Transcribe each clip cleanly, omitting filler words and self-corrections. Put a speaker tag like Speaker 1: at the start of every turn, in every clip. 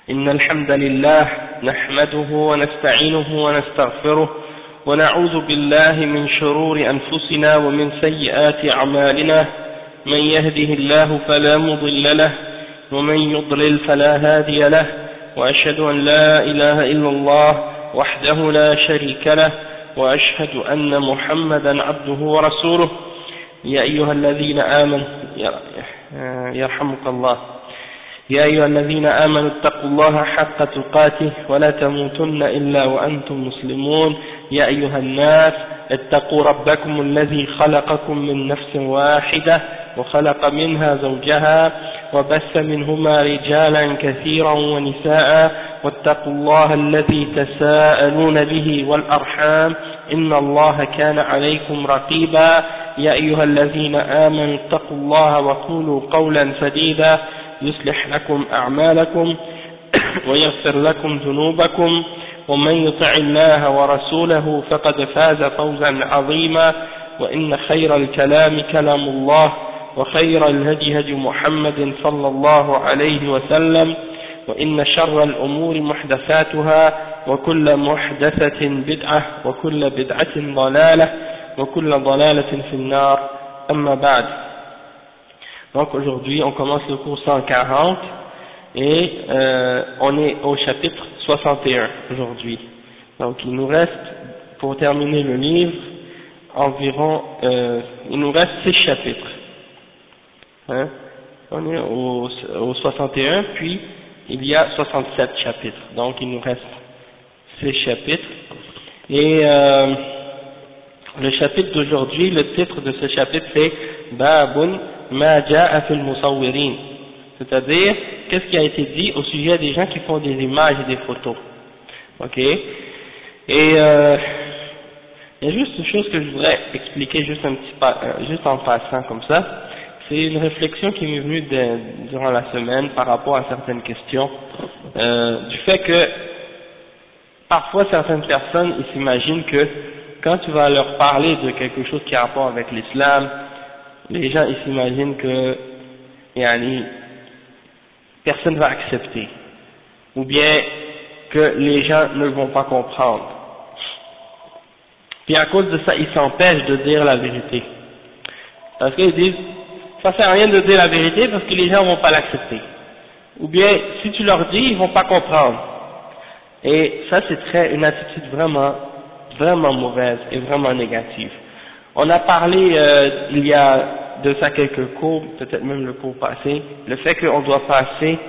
Speaker 1: إن الحمد لله نحمده ونستعينه ونستغفره ونعوذ بالله من شرور أنفسنا ومن سيئات أعمالنا من يهده الله فلا مضل له ومن يضلل فلا هادي له وأشهد أن لا إله إلا الله وحده لا شريك له وأشهد أن محمدا عبده ورسوله يا أيها الذين آمنوا يرحمك الله يا أيها الذين آمنوا اتقوا الله حق تقاته ولا تموتن إلا وأنتم مسلمون يا أيها الناس اتقوا ربكم الذي خلقكم من نفس واحدة وخلق منها زوجها وبث منهما رجالا كثيرا ونساء واتقوا الله الذي تساءلون به والأرحام إن الله كان عليكم رقيبا يا أيها الذين آمنوا اتقوا الله وقولوا قولا سديدا يصلح لكم أعمالكم ويغفر لكم ذنوبكم ومن يطع الله ورسوله فقد فاز فوزا عظيما وإن خير الكلام كلام الله وخير الهدي هدي محمد صلى الله عليه وسلم وإن شر الأمور محدثاتها وكل محدثة بدعة وكل بدعة ضلالة وكل ضلالة في النار أما بعد. Donc aujourd'hui on commence le cours 140 et on est au chapitre 61 aujourd'hui. Donc il nous reste, pour terminer le livre, environ, il nous reste 6 chapitres. Hein? On est au 61, puis il y a 67 chapitres. Donc il nous reste 6 chapitres. Et le chapitre d'aujourd'hui, le titre de ce chapitre c'est Babun Ma Ja'a fil Musawwirin, c'est-à-dire qu'est-ce qui a été dit au sujet des gens qui font des images et des photos. Ok. Et il y a juste une chose que je voudrais expliquer juste juste en passant comme ça. C'est une réflexion qui m'est venue durant la semaine par rapport à certaines questions, du fait que parfois certaines personnes ils s'imaginent que quand tu vas leur parler de quelque chose qui a rapport avec l'islam, les gens ils s'imaginent que personne ne va accepter, ou bien que les gens ne vont pas comprendre. Puis à cause de ça, ils s'empêchent de dire la vérité. Parce qu'ils disent, ça sert à rien de dire la vérité parce que les gens ne vont pas l'accepter. Ou bien, si tu leur dis, ils ne vont pas comprendre. Et ça, c'est une attitude vraiment, vraiment mauvaise et vraiment négative. On a parlé, il y a de ça quelques cours, peut-être même le cours passé, le fait qu'on doit penser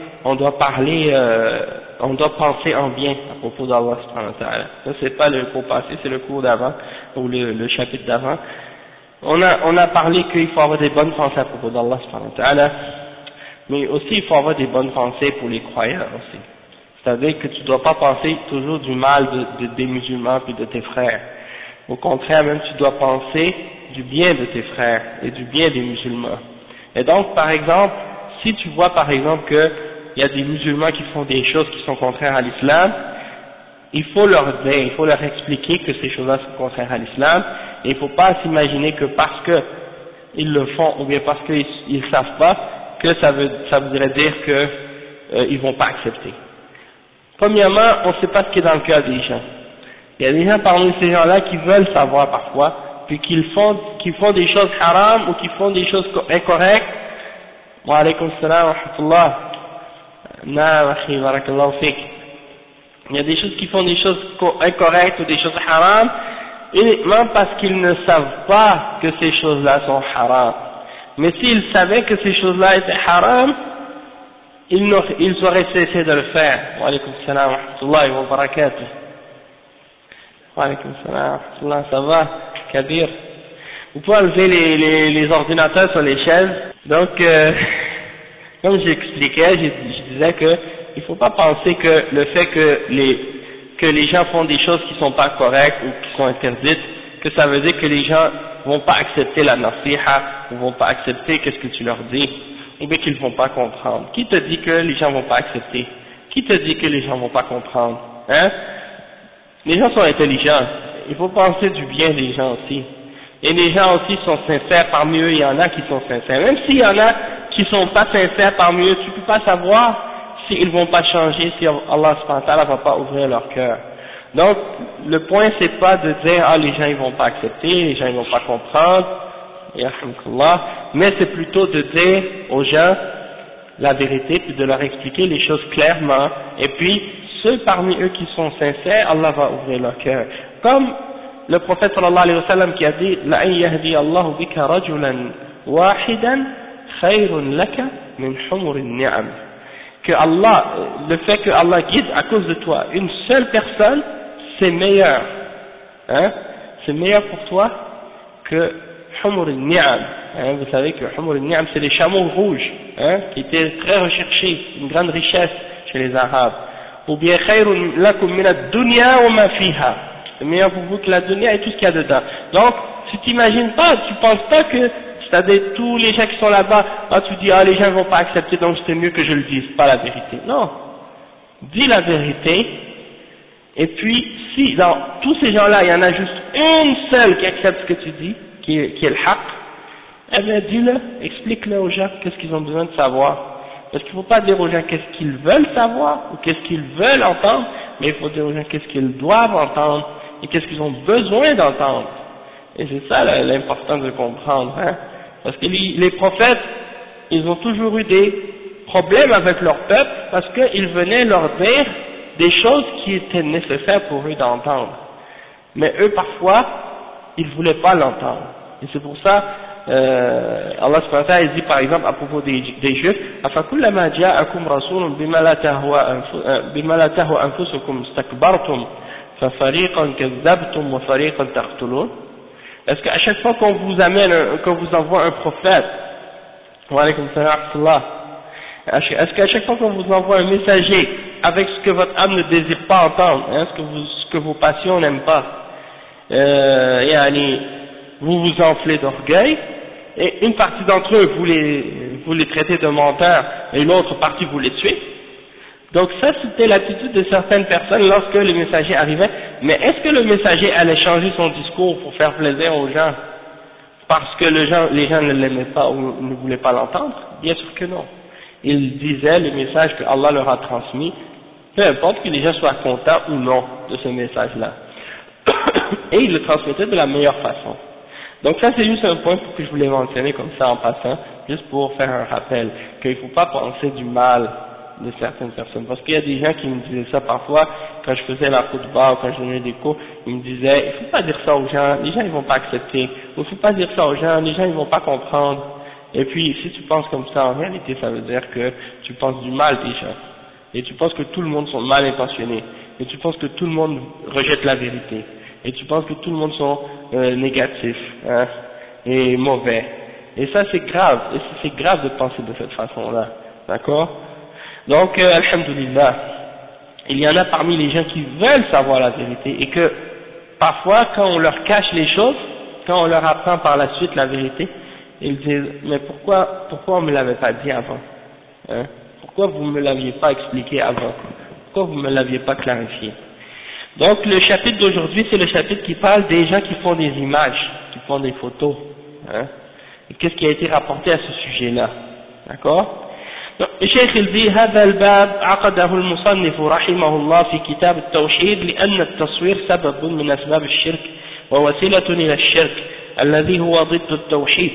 Speaker 1: en bien à propos d'Allah subhanahu wa ta'ala. Ça c'est pas le cours passé, c'est le cours d'avant, ou le chapitre d'avant. On a parlé qu'il faut avoir des bonnes pensées à propos d'Allah subhanahu wa ta'ala, mais aussi il faut avoir des bonnes pensées pour les croyants aussi. C'est-à-dire que tu dois pas penser toujours du mal des musulmans puis de tes frères. Au contraire, même tu dois penser du bien de tes frères et du bien des musulmans. Et donc, par exemple, si tu vois par exemple qu'il y a des musulmans qui font des choses qui sont contraires à l'islam, il faut leur dire, il faut leur expliquer que ces choses-là sont contraires à l'islam, et il ne faut pas s'imaginer que parce qu'ils le font, ou bien parce qu'ils ne savent pas, que ça voudrait dire qu'ils ne vont pas accepter. Premièrement, on ne sait pas ce qui est dans le cœur des gens. Il y a des gens parmi ces gens-là qui veulent savoir parfois, puis qui font des choses haram ou qui font des choses incorrectes. Wa alaykum salam wa rahmatullah. Naam akhi, barakallahu fik. Il y a des choses qui font des choses incorrectes ou des choses haram, uniquement parce qu'ils ne savent pas que ces choses-là sont haram. Mais s'ils savaient que ces choses-là étaient haram, ils auraient cessé de le faire. Wa alaykum salam wa rahmatullahi wa barakatuh. Wa alaykum salam wa rahmatullah, ça va, Kabir? Vous pouvez enlever les ordinateurs sur les chaises. Donc, comme j'expliquais, je disais que il faut pas penser que le fait que les gens font des choses qui sont pas correctes ou qui sont interdites, que ça veut dire que les gens vont pas accepter la nasiha, ou vont pas accepter qu'est-ce que tu leur dis, ou bien qu'ils vont pas comprendre. Qui te dit que les gens vont pas accepter? Qui te dit que les gens vont pas comprendre? Hein? Les gens sont intelligents. Il faut penser du bien des gens aussi. Et les gens aussi sont sincères, parmi eux il y en a qui sont sincères. Même s'il y en a qui sont pas sincères parmi eux, tu peux pas savoir s'ils ne vont pas changer, si Allah subhanahu wa ta'ala va pas ouvrir leur cœur. Donc, le point c'est pas de dire, ah, les gens ils vont pas accepter, les gens ils vont pas comprendre, mais c'est plutôt de dire aux gens la vérité, puis de leur expliquer les choses clairement, et puis ceux parmi eux qui sont sincères, Allah va ouvrir leur cœur. Comme le prophète sallallahu alayhi wa sallam qui a dit la an yahdi Allahu bika rajulan wahidan khayrun laka min humurin ni'am, que Allah, le fait que Allah guide à cause de toi une seule personne, c'est meilleur, hein, c'est meilleur pour toi que humurin ni'am, hein, vous savez que humurin ni'am c'est les chameaux rouges, hein, qui étaient très recherchés, une grande richesse chez les Arabes, ou bien khayrun lakum min ad-dunya wa ma fiha, c'est meilleur pour vous que la dunya et tout ce qu'il y a dedans. Donc, si tu n'imagines pas, tu penses pas que, c'est-à-dire tous les gens qui sont là-bas, ah, tu dis, ah, les gens ne vont pas accepter, donc c'est mieux que je le dise, pas la vérité. Non. Dis la vérité, et puis, si dans tous ces gens-là, il y en a juste une seule qui accepte ce que tu dis, qui est le haq, eh bien, dis-le, explique-le aux gens, qu'est-ce qu'ils ont besoin de savoir. Parce qu'il ne faut pas dire aux gens qu'est-ce qu'ils veulent savoir, ou qu'est-ce qu'ils veulent entendre, mais il faut dire aux gens qu'est-ce qu'ils doivent entendre, et qu'est-ce qu'ils ont besoin d'entendre. Et c'est ça l'important de comprendre, hein. Parce que les prophètes, ils ont toujours eu des problèmes avec leur peuple, parce qu'ils venaient leur dire des choses qui étaient nécessaires pour eux d'entendre. Mais eux, parfois, ils ne voulaient pas l'entendre. Et c'est pour ça, Allah subhanahu wa ta'ala dit par exemple à propos des Juifs, أَفَكُلَّمَا جَاءَكُمْ رَسُولٌ بِمَا لَا تَهْوَى أَنفُسُكُمْ اسْتَكْبَرْتُمْ فَفَرِيقًا كَذَّبْتُمْ وَفَرِيقًا تَقْتُلُونَ. Est-ce qu'à chaque fois qu'on vous amène, qu'on vous envoie un prophète, wa alaykum salam, est-ce qu'à chaque fois qu'on vous envoie un messager avec ce que votre âme ne désire pas entendre, hein, ce que vos passions n'aiment pas, vous vous enflez d'orgueil, et une partie d'entre eux vous les traitez de menteurs, et l'autre partie vous les tuez. Donc ça c'était l'attitude de certaines personnes lorsque le messager arrivait, mais est-ce que le messager allait changer son discours pour faire plaisir aux gens parce que les gens ne l'aimaient pas ou ne voulaient pas l'entendre? Bien sûr que non. Ils disaient le message que Allah leur a transmis, peu importe que les gens soient contents ou non de ce message-là. Et ils le transmettaient de la meilleure façon. Donc ça c'est juste un point que je voulais mentionner comme ça en passant, juste pour faire un rappel, qu'il ne faut pas penser du mal de certaines personnes, parce qu'il y a des gens qui me disaient ça parfois, quand je faisais la khutbah ou quand je donnais des cours, ils me disaient, il faut pas dire ça aux gens, les gens ils vont pas accepter, ou il faut pas dire ça aux gens, les gens ils vont pas comprendre. Et puis si tu penses comme ça, en réalité ça veut dire que tu penses du mal des gens, et tu penses que tout le monde sont mal intentionnés, et tu penses que tout le monde rejette la vérité, et tu penses que tout le monde sont négatifs, hein, et mauvais. Et ça c'est grave, et c'est grave de penser de cette façon-là, d'accord? Donc, alhamdoulilah, il y en a parmi les gens qui veulent savoir la vérité, et que parfois quand on leur cache les choses, quand on leur apprend par la suite la vérité, ils disent, mais pourquoi on me l'avait pas dit avant, hein? Pourquoi vous me l'aviez pas expliqué avant? Pourquoi vous me l'aviez pas clarifié? Donc le chapitre d'aujourd'hui c'est le chapitre qui parle des gens qui font des images, qui font des photos, hein? Et qu'est-ce qui a été rapporté à ce sujet-là, d'accord? الشيخ الذي هذا الباب عقده المصنف رحمه الله في كتاب التوحيد لأن التصوير سبب من أسباب الشرك ووسيلة إلى الشرك الذي هو ضد التوحيد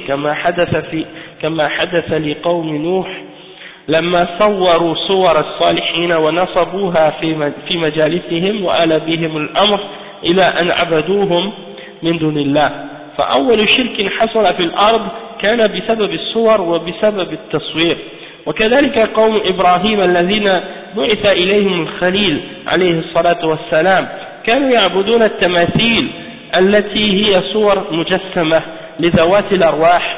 Speaker 1: كما حدث لقوم نوح لما صوروا صور الصالحين ونصبوها في مجالسهم وآل بهم الأمر إلى أن عبدوهم من دون الله. فأول شرك حصل في الأرض كان بسبب الصور وبسبب التصوير. وكذلك قوم إبراهيم الذين بعث إليهم الخليل عليه الصلاة والسلام كانوا يعبدون التماثيل التي هي صور مجسمة لذوات الأرواح،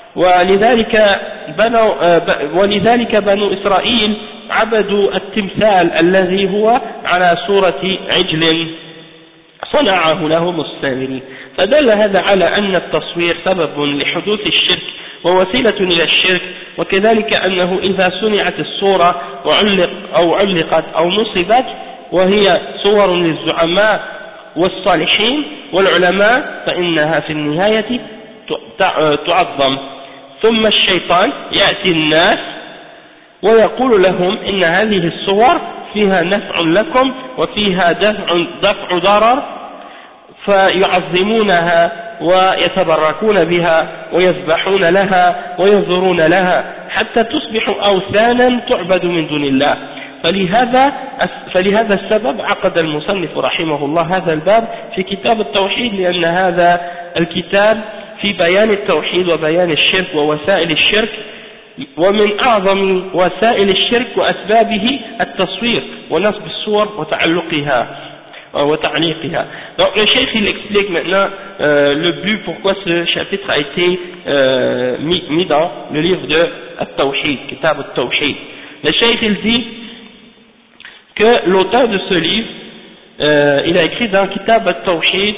Speaker 1: ولذلك بنو إسرائيل عبدوا التمثال الذي هو على صورة عجل صنعه لهم السامري. فدل هذا على أن التصوير سبب لحدوث الشرك ووسيلة إلى الشرك، وكذلك أنه إذا صنعت الصورة علقت أو نصبت وهي صور للزعماء والصالحين والعلماء فإنها في النهاية تعظم. ثم الشيطان يأتي الناس ويقول لهم إن هذه الصور فيها نفع لكم وفيها دفع ضرر فيعظمونها ويتبركون بها ويذبحون لها وينظرون لها حتى تصبح أوثانا تعبد من دون الله. فلهذا السبب عقد المصنف رحمه الله هذا الباب في كتاب التوحيد، لأن هذا الكتاب في بيان التوحيد وبيان الشرك ووسائل الشرك، ومن أعظم وسائل الشرك وأسبابه التصوير ونصب الصور وتعليقها. Donc le cheikh il explique maintenant le but pourquoi ce chapitre a été mis dans le livre de At-Tawhid, Kitab At-Tawhid. Le cheikh il dit que l'auteur de ce livre il a écrit dans Kitab At-Tawhid,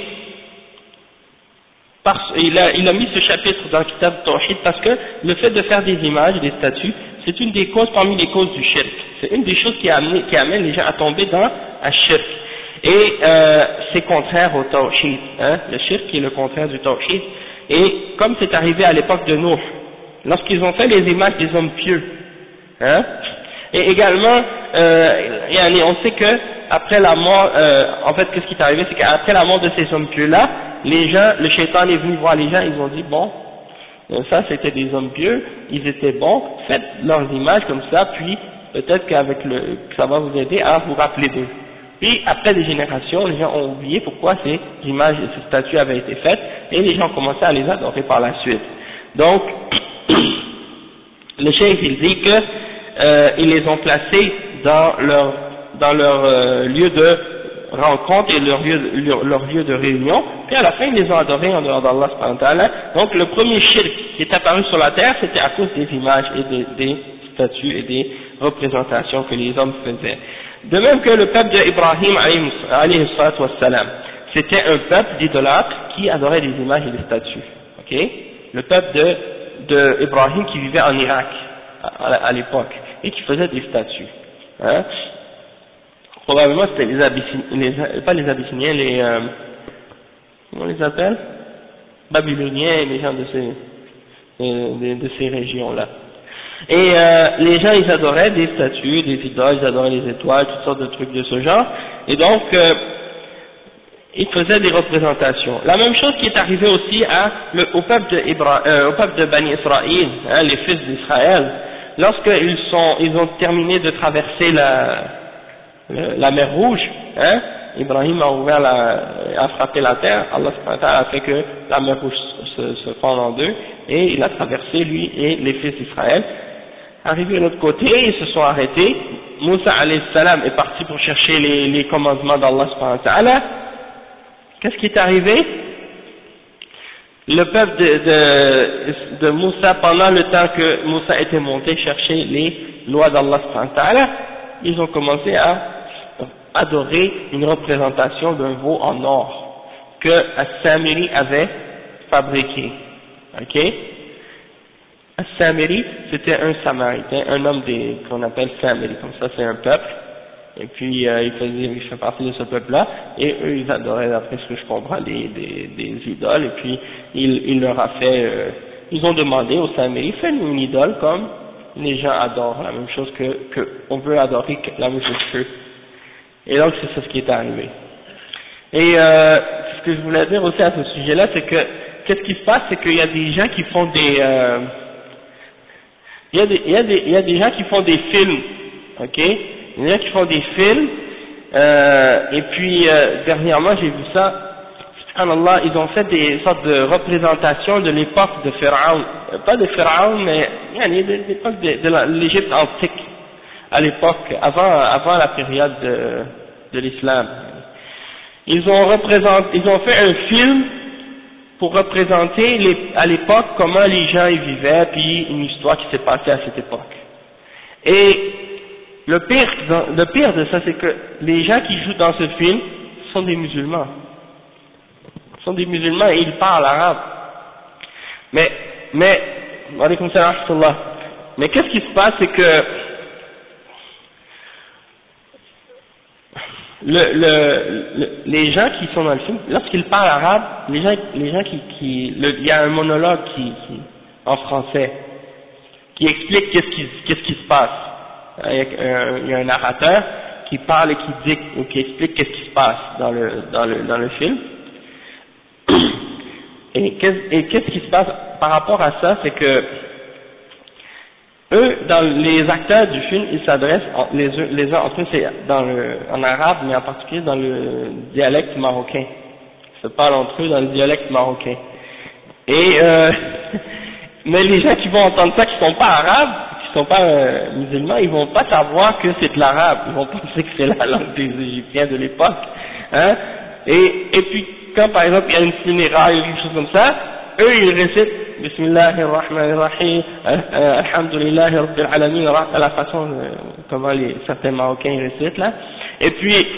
Speaker 1: il a mis ce chapitre dans Kitab At-Tawhid parce que le fait de faire des images, des statues, c'est une des causes parmi les causes du shirk. C'est une des choses qui amène les gens à tomber dans un shirk. Et c'est contraire au tawhid, hein, le shirk qui est le contraire du tawhid. Et comme c'est arrivé à l'époque de Nuh, lorsqu'ils ont fait les images des hommes pieux, hein, et également, on sait que après la mort, en fait, qu'est-ce qui est arrivé, c'est qu'après la mort de ces hommes pieux-là, les gens, le shaitan est venu voir les gens, ils ont dit bon, ça c'était des hommes pieux, ils étaient bons, faites leurs images comme ça, puis peut-être qu'avec ça va vous aider à vous rappeler d'eux. Puis après des générations, les gens ont oublié pourquoi ces images et ces statues avaient été faites, et les gens ont commencé à les adorer par la suite. Donc, le cheikh il dit que ils les ont placés dans leur lieu de rencontre et leur lieu de réunion, puis à la fin ils les ont adorés en dehors d'Allah subhanahu wa ta'ala. Donc le premier shirk qui est apparu sur la terre, c'était à cause des images et des statues et des représentations que les hommes faisaient. De même que le peuple d'Ibrahim alayhi salatu wassalam, c'était un peuple d'idolâtres qui adorait des images et des statues. Ok, le peuple d'Ibrahim qui vivait en Irak à l'époque et qui faisait des statues. Hein? Probablement c'était pas les Abyssiniens, comment on les appelle, Babyloniens et les gens de ces régions-là. Et les gens ils adoraient des statues, des idoles, ils adoraient les étoiles, toutes sortes de trucs de ce genre, et donc ils faisaient des représentations. La même chose qui est arrivée aussi au peuple de Bani Israël, hein, les fils d'Israël, lorsqu'ils ont terminé de traverser la mer Rouge, hein, Ibrahim a frappé la terre, Allah subhanahu wa ta'ala a fait que la mer Rouge se fende en deux, et il a traversé lui et les fils d'Israël. Arrivés de l'autre côté, ils se sont arrêtés. Moussa alayhi salam est parti pour chercher les commandements d'Allah subhanahu wa ta'ala. Qu'est-ce qui est arrivé? Le peuple de Moussa, pendant le temps que Moussa était monté chercher les lois d'Allah subhanahu wa ta'ala, ils ont commencé à adorer une représentation d'un veau en or que As-Samiri avait fabriqué. Ok? As-Samiri, c'était un Samaritain, un homme qu'on appelle Samiri, comme ça c'est un peuple, et puis il fait partie de ce peuple-là, et eux ils adoraient, d'après ce que je comprends, des idoles, et puis il leur a fait, ils ont demandé au Samiri, fais-nous une idole comme les gens adorent, la même chose que on veut adorer la même chose qu'eux. Et donc c'est ça ce qui est arrivé. Et ce que je voulais dire aussi à ce sujet-là, c'est que qu'est-ce qui se passe, c'est qu'il y a des gens qui font il y a des gens qui font des films, ok? Il y a des gens qui font des films, et puis dernièrement j'ai vu ça, subhanallah, ils ont fait des sortes de représentations de l'époque de Pharaon, pas de Pharaon, mais de l'époque de l'Égypte antique, à l'époque, avant la période de l'islam. Ils ont fait un film pour représenter à l'époque comment les gens y vivaient, puis une histoire qui s'est passée à cette époque. Et le pire de ça, c'est que les gens qui jouent dans ce film sont des musulmans. Ils sont des musulmans et ils parlent arabe. Mais qu'est-ce qui se passe, c'est que les gens qui sont dans le film, lorsqu'ils parlent arabe, les gens il y a un monologue en français qui explique qu'est-ce qui se passe. il y a un narrateur qui parle et qui dit ou qui explique qu'est-ce qui se passe dans le film. Et qu'est-ce qui se passe par rapport à ça, c'est que eux, dans les acteurs du film, ils s'adressent les uns entre eux, c'est en arabe, mais en particulier dans le dialecte marocain. Ils se parlent entre eux dans le dialecte marocain. Et mais les gens qui vont entendre ça, qui sont pas arabes, qui sont pas musulmans, ils vont pas savoir que c'est de l'arabe. Ils vont penser que c'est la langue des Égyptiens de l'époque. Hein? Et puis quand par exemple il y a une funéraille ou quelque chose comme ça, eux ils récitent Bismillahirrahmanirrahim, Alhamdulillahi Rabbil Alamin, à la façon comment certains Marocains récitent là. Et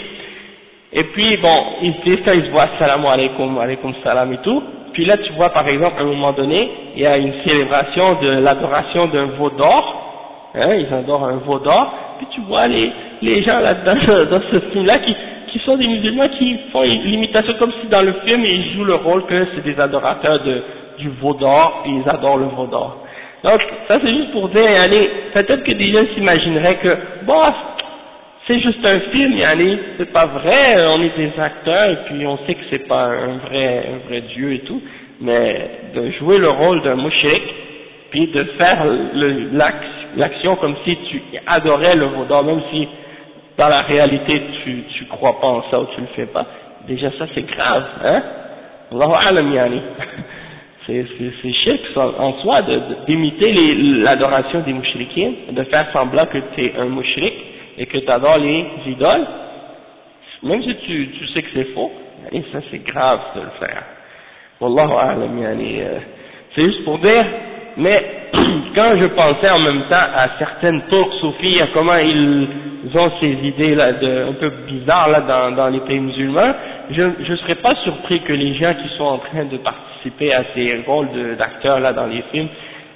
Speaker 1: puis bon, ils disent ça, ils se voient Assalamu alaikum, alaikum salam et tout. Puis là tu vois par exemple à un moment donné, il y a une célébration de l'adoration d'un veau d'or, hein, ils adorent un veau d'or, puis tu vois les gens là-dedans, dans ce film-là qui sont des musulmans qui font l'imitation comme si dans le film ils jouent le rôle que c'est des adorateurs du veau d'or, et ils adorent le veau d'or. Donc ça c'est juste pour dire, allez, peut-être que des gens s'imagineraient que bon, c'est juste un film, allez, c'est pas vrai, on est des acteurs et puis on sait que c'est pas un vrai Dieu et tout, mais de jouer le rôle d'un mouchrik, puis de faire l'action comme si tu adorais le veau d'or, même si dans la réalité tu crois pas en ça ou tu le fais pas, déjà ça c'est grave, hein? Allahu alam yani. C'est shirk en soi d'imiter l'adoration des mouchriquins, de faire semblant que tu es un mouchrik et que tu adores les idoles, même si tu sais que c'est faux, et ça c'est grave de le faire. Wallahu a'lam yani, c'est juste pour dire, mais quand je pensais en même temps à certaines Turcs soufis, à comment ils ont ces idées là un peu bizarres là dans les pays musulmans, je serais pas surpris que les gens qui sont en train de participer à ces rôles d'acteurs là dans les films,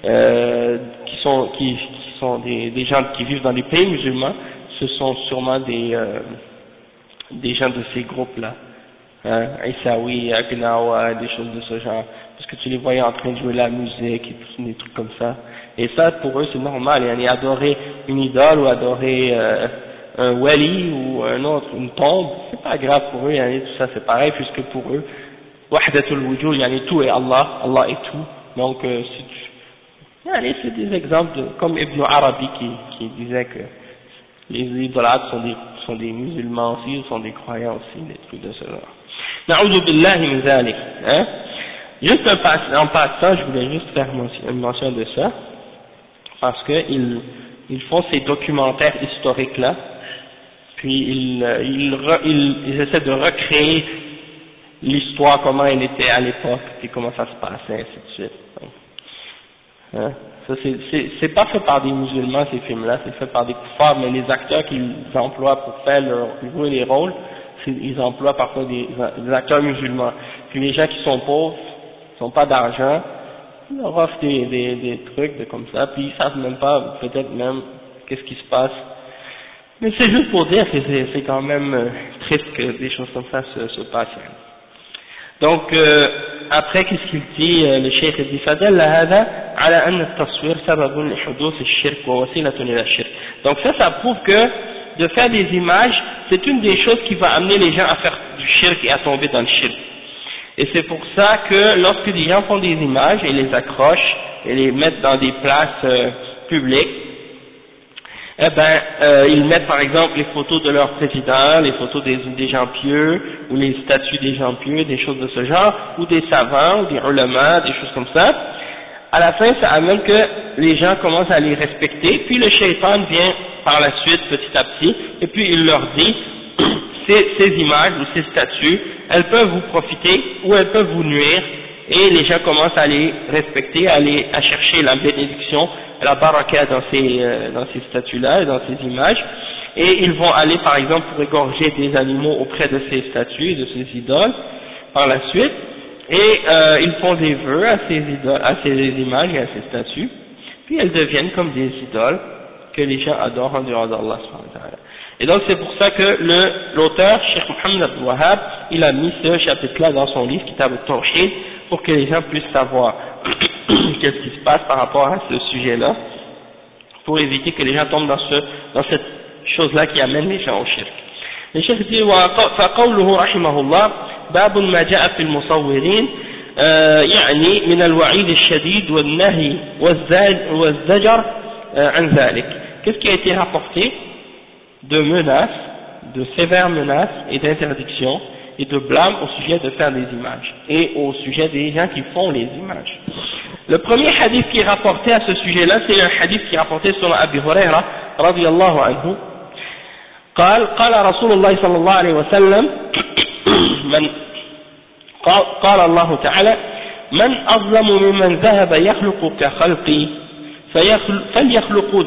Speaker 1: qui sont des gens qui vivent dans les pays musulmans, ce sont sûrement des gens de ces groupes là, hein, Issaoui, Agnawa, des choses de ce genre, parce que tu les voyais en train de jouer la musique et tout, des trucs comme ça, et ça pour eux c'est normal, et adorer une idole ou adorer un wali ou un autre, une tombe, c'est pas grave pour eux, tout ça c'est pareil, puisque pour eux wahdatul wujud, tout est Allah, Allah est tout, donc c'est des exemples comme Ibn Arabi qui disait que les idolâtres sont des musulmans aussi, sont des croyants aussi, des trucs de ce genre. Na'udhu billahi min zalik, hein. Juste en passant, je voulais juste faire une mention de ça, parce que ils font ces documentaires historiques là, puis ils essaient de recréer l'histoire, comment elle était à l'époque, et comment ça se passait, ainsi de suite. Hein? Ça c'est pas fait par des musulmans ces films-là, c'est fait par des kuffars, mais les acteurs qu'ils emploient pour jouer les rôles, ils emploient parfois des acteurs musulmans. Puis les gens qui sont pauvres, qui n'ont pas d'argent, ils leur offrent des trucs comme ça, puis ils savent même pas, peut-être même, qu'est-ce qui se passe. Mais c'est juste pour dire que c'est quand même triste que des choses comme ça se passent. Donc après qu'est-ce qu'il dit le cheikh dit فدل هذا على أن التصوير سبب لحدوث الشرك ووسيلة إلى الشرك. Donc ça prouve que de faire des images c'est une des choses qui va amener les gens à faire du shirk et à tomber dans le shirk. Et c'est pour ça que lorsque des gens font des images et les accrochent et les mettent dans des places publiques, ils mettent par exemple les photos de leur président, les photos des gens pieux, ou les statues des gens pieux, des choses de ce genre, ou des savants, ou des ulama, des choses comme ça. À la fin, ça amène que les gens commencent à les respecter, puis le shaitan vient par la suite, petit à petit, et puis il leur dit, ces images ou ces statues, elles peuvent vous profiter, ou elles peuvent vous nuire, et les gens commencent à les respecter, à chercher la bénédiction, la baraka dans ces statues-là et dans ces images, et ils vont aller par exemple pour égorger des animaux auprès de ces statues, de ces idoles, par la suite, et ils font des vœux à ces idoles, à ces images et à ces statues, puis elles deviennent comme des idoles que les gens adorent en dehors d'Allah subhanahu wa ta'ala. Et donc c'est pour ça que l'auteur, Cheikh Mohammed Abdul Wahhab, il a mis ce chapitre-là dans son livre, Kitab al-Tawhid, pour que les gens puissent savoir qu'est-ce qui se passe par rapport à ce sujet-là, pour éviter que les gens tombent dans cette chose-là qui amène les gens au shirk. Le cheikh dit فقوله رحمه الله باب ما جاء في المصورين يعني من الوعيد الشديد والنهي والزجر عن ذلك. Qu'est-ce qui a été rapporté de menaces, de sévères menaces et d'interdictions et de blâmes au sujet de faire des images et au sujet des gens qui font les images. Le premier hadith qui est rapporté à ce sujet-là, c'est un hadith qui est rapporté sur Abi Huraira رضي الله عنه قال رسول الله صلى الله عليه وسلم قال الله تعالى من أظلم ممن ذهب يخلق كخلقي فليخلقوا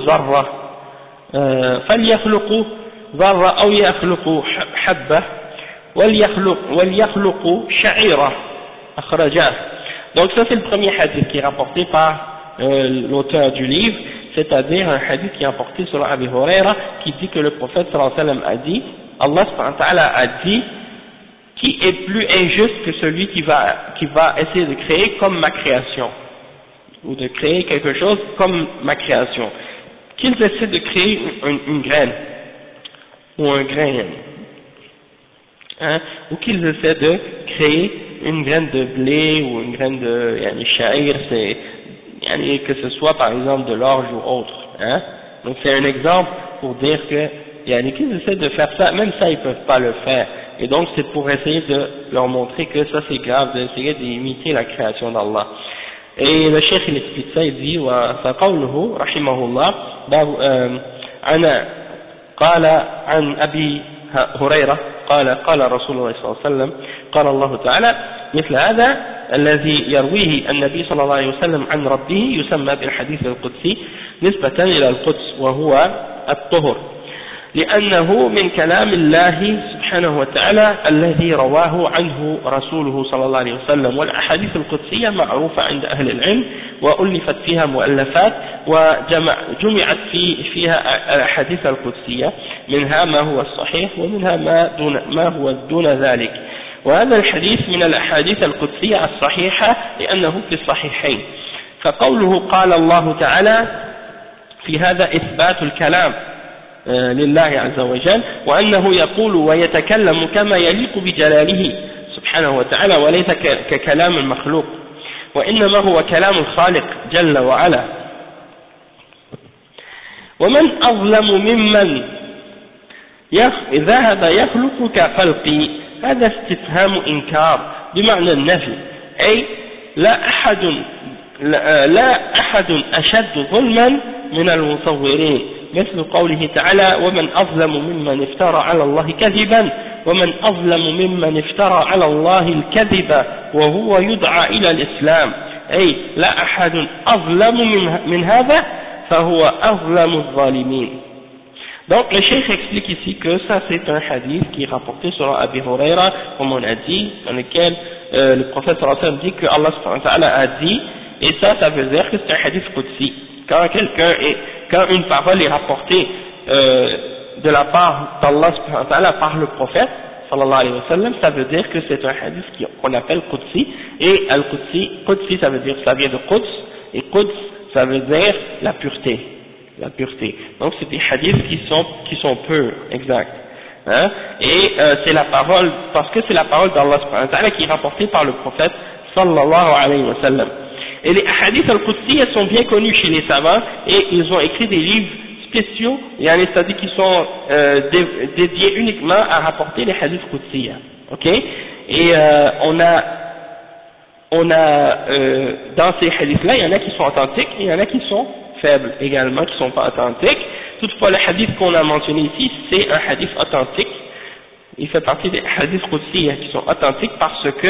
Speaker 1: ذرة أو يخلقوا حبة وليخلقوا شعيرة أخرجاه. Donc ça c'est le premier hadith qui est rapporté par l'auteur du livre, c'est-à-dire un hadith qui est rapporté sur Abi Huraira qui dit que le prophète sallallahu alayhi wa sallam a dit, Allah subhanahu wa ta'ala a dit, qui est plus injuste que celui qui va essayer de créer comme ma création, ou de créer quelque chose comme ma création, qu'ils essaient de créer une graine, ou un grain, hein, ou qu'ils essaient de créer une graine de blé, ou une graine de sha'ir, que ce soit par exemple de l'orge ou autre, hein. Donc c'est un exemple pour dire que qu'ils essaient de faire ça, même ça ils peuvent pas le faire, et donc c'est pour essayer de leur montrer que ça c'est grave, d'essayer d'imiter la création d'Allah. Et le cheikh il explique ça, il dit فقوله رحمه الله أنا قال عن أبي هريرة قال رسول الله صلى الله عليه وسلم قال الله تعالى مثل هذا الذي يرويه النبي صلى الله عليه وسلم عن ربه يسمى بالحديث القدسي نسبة إلى القدس وهو الطهر لأنه من كلام الله سبحانه وتعالى الذي رواه عنه رسوله صلى الله عليه وسلم. والأحاديث القدسية معروفة عند أهل العلم وألفت فيها مؤلفات وجمعت فيها الأحاديث القدسية، منها ما هو الصحيح ومنها ما هو دون ذلك. وهذا الحديث من الأحاديث القدسية الصحيحة لأنه في الصحيحين. فقوله قال الله تعالى في هذا إثبات الكلام لله عز وجل، وأنه يقول ويتكلم كما يليق بجلاله سبحانه وتعالى وليس ككلام المخلوق، وإنما هو كلام الخالق جل وعلا. ومن أظلم ممن ذهب يخلق كخلقي، هذا استفهام إنكار بمعنى النفي، أي لا أحد أشد ظلما من المصورين، مثل قوله تعالى ومن أظلم ممن افترى على الله كذبا ومن أظلم ممن افترى على الله الكذب وهو يدعى إلى الإسلام، أي لا أحد أظلم من هذا فهو أظلم الظالمين. Donc le cheikh explique ici que ça c'est un hadith qui est rapporté sur Abi Huraira, comme on a dit, dans lequel le prophète sallallahu alayhi wa sallam dit que Allah subhanahu wa ta'ala a dit, et ça veut dire que c'est un hadith qudsi. Quand une parole est rapportée de la part d'Allah subhanahu wa ta'ala par le prophète sallallahu alayhi wa sallam, ça veut dire que c'est un hadith qu'on appelle qudsi, et qudsi ça veut dire, ça vient de Quds, et Quds ça veut dire la pureté. Donc c'est des hadiths qui sont purs, exact. Hein? Et c'est la parole, parce que c'est la parole d'Allah subhanahu wa ta'ala qui est rapportée par le prophète sallallahu alayhi wa sallam. Et les hadiths al-Qudsi sont bien connus chez les savants, et ils ont écrit des livres spéciaux, c'est-à-dire qui sont dédiés uniquement à rapporter les hadiths Qudsi. Ok? Et on a dans ces hadiths-là, il y en a qui sont authentiques, et il y en a qui sont faibles également, qui ne sont pas authentiques. Toutefois, le hadith qu'on a mentionné ici, c'est un hadith authentique. Il fait partie des hadiths Qudsi qui sont authentiques parce que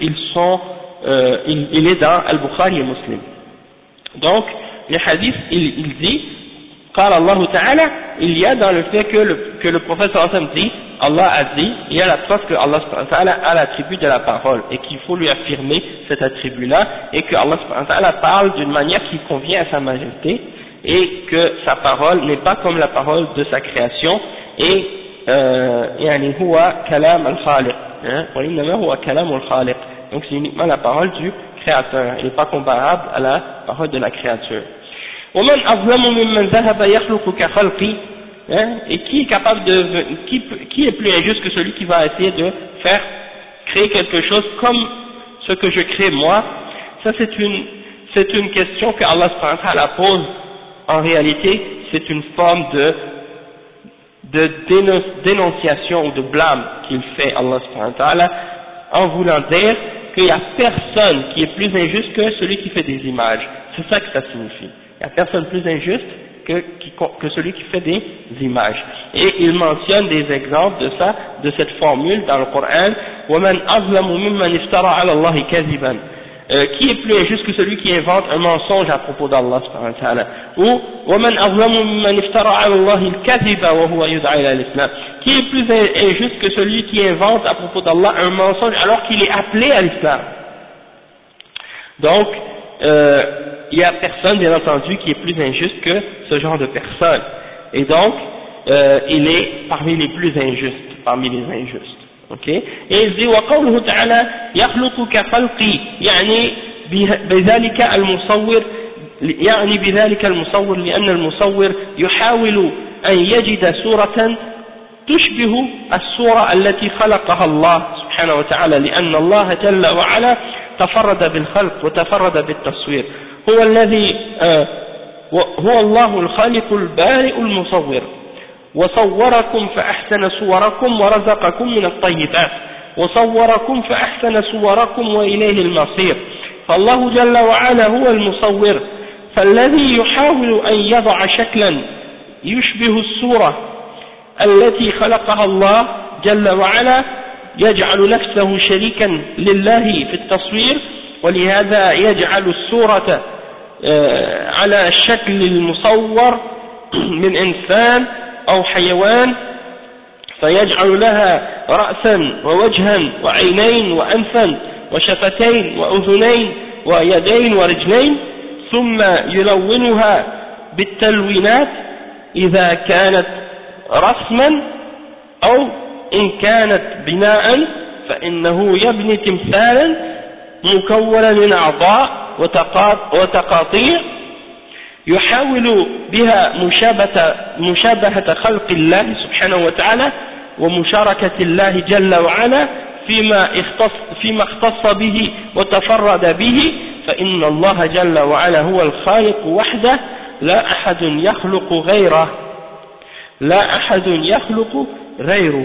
Speaker 1: il est dans Al-Bukhari et Muslim. Donc, le hadith, il dit, قال الله تعالى, il y a dans le fait que le prophète sallallahu alayhi wa sallam dit, Allah a dit, il y a la preuve que Allah subhanahu wa ta'ala a l'attribut de la parole, et qu'il faut lui affirmer cet attribut-là, et que Allah subhanahu wa ta'ala parle d'une manière qui convient à sa majesté, et que sa parole n'est pas comme la parole de sa création, et هو كلام الخالق وإنما هو كلام الخالق. Donc c'est uniquement la parole du créateur, elle n'est pas comparable à la parole de la créature. ومن أظلم ممن ذهب يخلق كخلقي, et qui est capable de, qui est plus injuste que celui qui va essayer de faire créer quelque chose comme ce que je crée moi. Ça c'est une question que Allah subhanahu wa ta'ala pose. En réalité c'est une forme de dénonciation ou de blâme qu'il fait Allah subhanahu wa ta'ala, en voulant dire qu'il n'y a personne qui est plus injuste que celui qui fait des images. C'est ça que ça signifie. Il n'y a personne plus injuste que celui qui fait des images. Et il mentionne des exemples de ça, de cette formule dans le Coran. وَمَنْ أَظْلَمُ مِمَّنِ افْتَرَى عَلَى اللَّهِ كَذِبًا. Qui est plus injuste que celui qui invente un mensonge à propos d'Allah subhanahu wa ta'ala, ou وَمَنْ أَظْلَمُ مِمَّنِ افْتَرَى عَلَى اللَّهِ الْكَذِبَ وَهُوَ يُدْعَى إِلَى الْإِسْلَامِ. Qui est plus injuste que celui qui invente à propos d'Allah un mensonge alors qu'il est appelé à l'islam. Donc il n'y a personne bien entendu qui est plus injuste que ce genre de personne, et donc il est parmi les plus injustes, parmi les injustes. Ok, et il dit وقوله تعالى يخلق كخلقي يعني بذلك المصور، يعني بذلك المصور لأن المصور يحاول أن يجد صورة تشبه الصورة التي خلقها الله سبحانه وتعالى، لأن الله جل وعلا تفرد بالخلق وتفرد بالتصوير، هو الذي هو الله الخالق البارئ المصور، وصوركم فأحسن صوركم ورزقكم من الطيبات، وصوركم فأحسن صوركم وإليه المصير. فالله جل وعلا هو المصور، فالذي يحاول أن يضع شكلا يشبه الصورة التي خلقها الله جل وعلا يجعل نفسه شريكا لله في التصوير، ولهذا يجعل الصورة على الشكل المصور من إنسان أو حيوان، فيجعل لها رأسا ووجها وعينين وأنفا وشفتين وأذنين ويدين ورجلين، ثم يلونها بالتلوينات إذا كانت رسما، أو إن كانت بناء فإنه يبني تمثالا مكونا من أعضاء وتقاطيع يحاول بها مشابهة خلق الله سبحانه وتعالى ومشاركة الله جل وعلا فيما اختص به وتفرد به، فإن الله جل وعلا هو الخالق وحده لا أحد يخلق غيره، لا أحد يخلق غيره.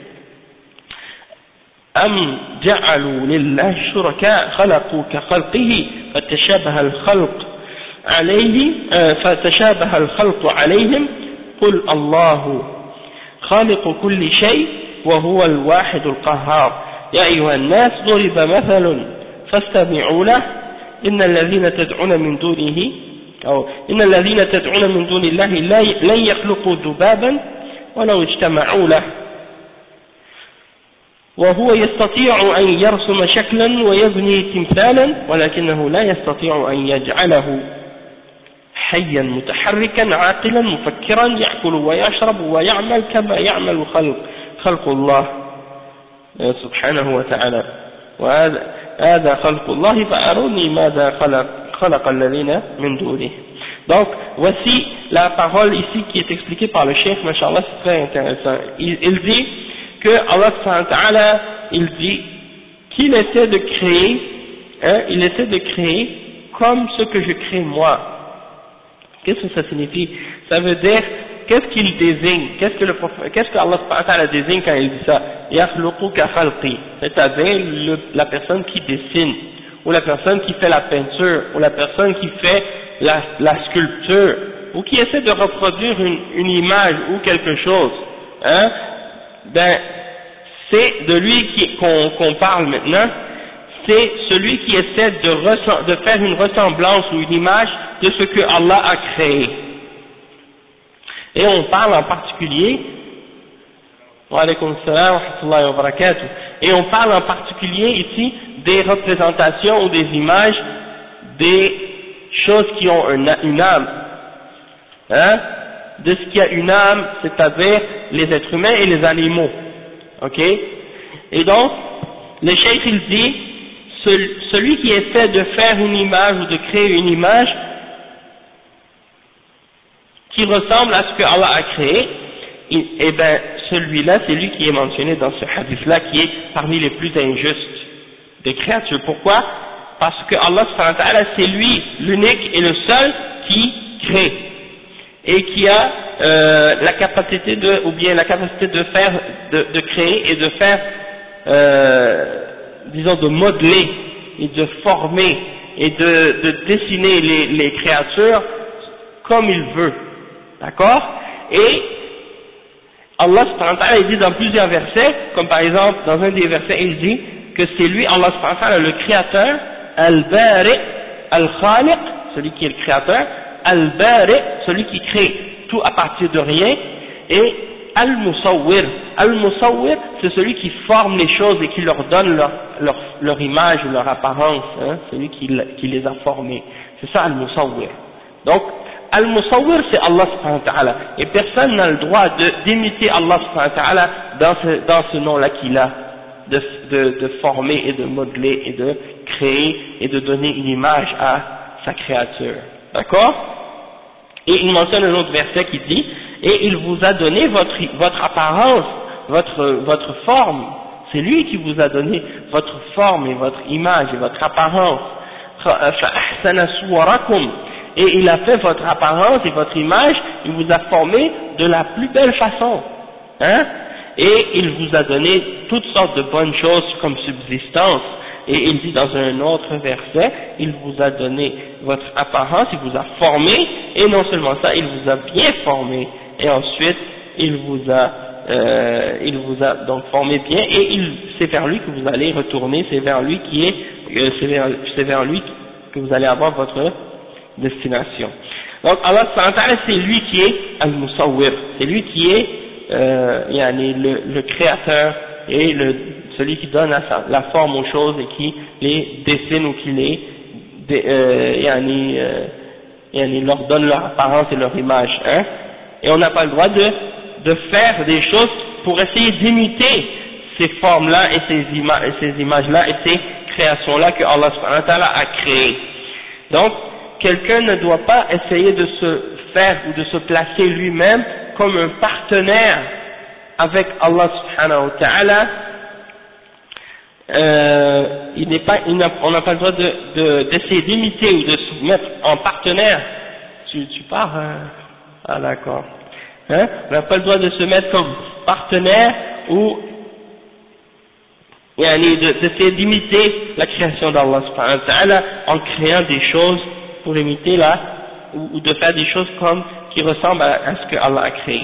Speaker 1: أم جعلوا لله شركاء خلقوا كخلقه فتشابه الخلق عليهم، قل الله خالق كل شيء وهو الواحد القهار. يا أيها الناس ضرب مثل فاستمعوا له إن الذين تدعون من دون الله لن يخلقوا ذبابا ولو اجتمعوا له، وهو يستطيع أن يرسم شكلا ويبني تمثالا ولكنه لا يستطيع أن يجعله حيا متحركا عاقلا مفكرا يأكل ويشرب ويعمل كما يعمل خلق الله سبحانه وتعالى، وهذا خلق الله فأروني ماذا خلق الذين من دونه. Donc voici la parole ici qui est expliquée par le cheikh, machallah, c'est très intéressant. Il dit que Allah subhanahu wa ta'ala, il dit qu'il essaie de créer, il essaie de créer comme ce que je crée moi. Qu'est-ce que ça signifie? Ça veut dire, qu'est-ce qu'il désigne? Qu'est-ce que Allah subhanahu wa ta'ala désigne quand il dit ça? Yakhluqu ka khalqi, c'est-à-dire la personne qui dessine, ou la personne qui fait la peinture, ou la personne qui fait la sculpture, ou qui essaie de reproduire une image ou quelque chose, ben c'est de lui qu'on parle maintenant. C'est celui qui essaie de faire une ressemblance ou une image de ce que Allah a créé. Et on parle en particulier, wa alaykum salam wa rahmatullahi wa barakatuh, et on parle en particulier ici des représentations ou des images des choses qui ont une âme, de ce qui a une âme, c'est-à-dire les êtres humains et les animaux, ok? Et donc, le cheikh il dit, celui qui essaie de faire une image ou de créer une image qui ressemble à ce que Allah a créé, et ben celui-là, c'est lui qui est mentionné dans ce hadith-là, qui est parmi les plus injustes des créatures. Pourquoi? Parce que Allah subhanahu wa ta'ala, c'est lui l'unique et le seul qui crée, et qui a la capacité de faire, de créer et de faire, disons, de modeler et de former et de dessiner les créatures comme il veut, d'accord? Et Allah subhanahu wa ta'ala, il dit dans plusieurs versets, comme par exemple dans un des versets il dit que c'est lui, Allah subhanahu wa ta'ala, le créateur, al-bari, al-khaliq, celui qui est le créateur, al-bari, celui qui crée tout à partir de rien, et al-musawwir, al-musawwir, c'est celui qui forme les choses et qui leur donne leur image ou leur apparence, hein, celui qui les a formés, c'est ça al-musawwir. Donc al-musawwir, c'est Allah subhanahu wa ta'ala, et personne n'a le droit d'imiter Allah subhanahu wa ta'ala dans ce nom-là qu'il a, de former et de modeler et de créer et de donner une image à sa créature, d'accord? Et il mentionne un autre verset qui dit, et il vous a donné votre apparence, votre forme, c'est lui qui vous a donné votre forme et votre image et votre apparence, فَأَحْسَنَ صُوَرَكُمْ, et il a fait votre apparence et votre image, il vous a formé de la plus belle façon, hein, et il vous a donné toutes sortes de bonnes choses comme subsistance, et il dit dans un autre verset, il vous a donné votre apparence, il vous a formé, et non seulement ça, il vous a bien formé, et ensuite il vous a donc formé bien, et c'est vers lui que vous allez retourner, c'est vers lui c'est vers lui que vous allez avoir votre destination. Donc Allah subhanahu wa ta'ala, c'est lui qui est al-musawwir, c'est lui qui est le créateur et celui qui donne la forme aux choses et qui les dessine ou qui leur donne leur apparence et leur image, hein. Et on n'a pas le droit de faire des choses pour essayer d'imiter ces formes-là et ces images-là et ces créations-là que Allah subhanahu wa ta'ala a créées. Donc, quelqu'un ne doit pas essayer de se faire ou de se placer lui-même comme un partenaire avec Allah subhanahu wa ta'ala. On n'a pas le droit d'essayer d'imiter ou de se mettre en partenaire. Tu pars, ah d'accord. Hein? On n'a pas le droit de se mettre comme partenaire ou d'essayer d'imiter la création d'Allah subhanahu wa ta'ala en créant des choses pour imiter ou de faire des choses qui ressemblent à ce que Allah a créé.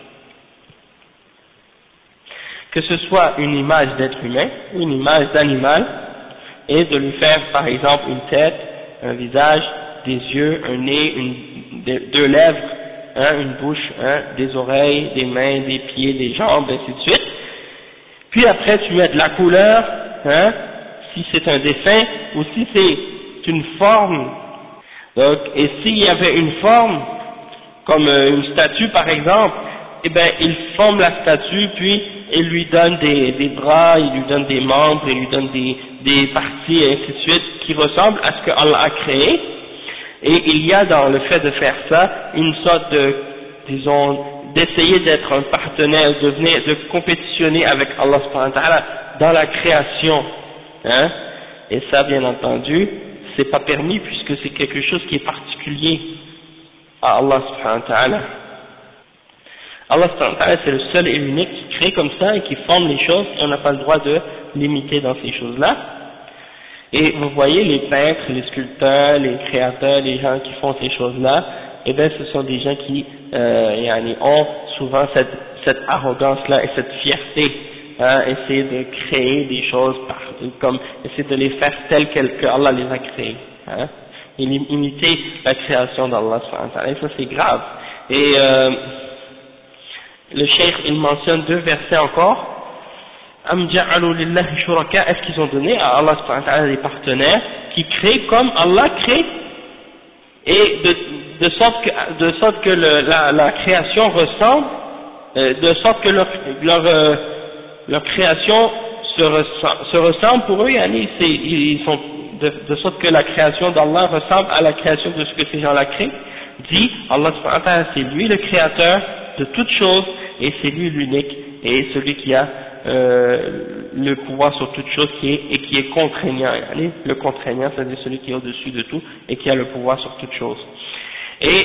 Speaker 1: Que ce soit une image d'être humain ou une image d'animal, et de lui faire par exemple une tête, un visage, des yeux, un nez, deux lèvres, hein, une bouche, hein, des oreilles, des mains, des pieds, des jambes, ainsi de suite. Puis après tu mets de la couleur, hein, si c'est un dessin ou si c'est une forme. Donc, et s'il y avait une forme, comme une statue par exemple, eh ben il forme la statue, puis il lui donne des bras, il lui donne des membres, il lui donne des parties et ainsi de suite qui ressemblent à ce que Allah a créé. Et il y a dans le fait de faire ça une sorte d'essayer d'être un partenaire, de compétitionner avec Allah subhanahu wa ta'ala dans la création, hein. Et ça, bien entendu, c'est pas permis puisque c'est quelque chose qui est particulier à Allah subhanahu wa ta'ala. Allah subhanahu wa ta'ala, c'est le seul et l'unique qui crée comme ça et qui forme les choses, et on n'a pas le droit de l'imiter dans ces choses-là. Et vous voyez, les peintres, les sculpteurs, les créateurs, les gens qui font ces choses-là, eh bien ce sont des gens qui ont souvent cette arrogance-là et cette fierté, hein, essayer de créer des choses, comme essayer de les faire telles que Allah les a créées, hein, et imiter la création d'Allah subhanahu wa ta'ala, et ça c'est grave. Et le cheikh il mentionne deux versets encore. Am ja'alu lillahi shuraka, est-ce qu'ils ont donné à Allah subhanahu wa ta'ala des partenaires qui créent comme Allah crée, et de sorte que la création ressemble, de sorte que leur création se ressemble pour eux, ils sont de sorte que la création d'Allah ressemble à la création de ce que ces gens-là créent. dit Allah subhanahu wa ta'ala, c'est lui le créateur de toutes choses et c'est lui l'unique et celui qui a le pouvoir sur toutes choses et qui est contraignant. Le contraignant, c'est-à-dire celui qui est au-dessus de tout et qui a le pouvoir sur toutes choses. Et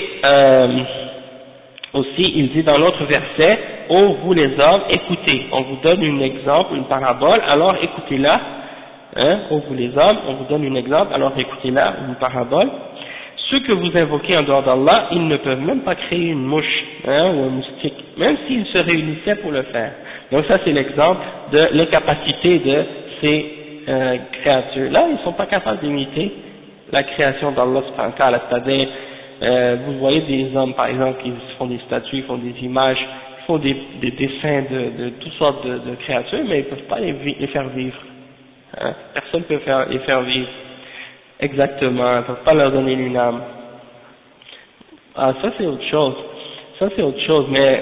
Speaker 1: aussi, il dit dans l'autre verset, ô vous les hommes, écoutez, on vous donne un exemple, une parabole, alors écoutez-la, ô vous les hommes, on vous donne un exemple, alors écoutez-la, une parabole. Ceux que vous invoquez en dehors d'Allah, ils ne peuvent même pas créer une mouche ou un moustique, même s'ils se réunissaient pour le faire. Donc ça c'est l'exemple de l'incapacité de ces créatures-là, ils ne sont pas capables d'imiter la création d'Allah subhanahu wa ta'ala, c'est-à-dire vous voyez des hommes par exemple qui font des statues, font des images, font des dessins de toutes sortes de créatures, mais ils ne peuvent pas les faire vivre. Personne ne peut les faire vivre. Exactement, ils ne peuvent pas leur donner une âme. Ah, ça c'est autre chose. Ça c'est autre chose, mais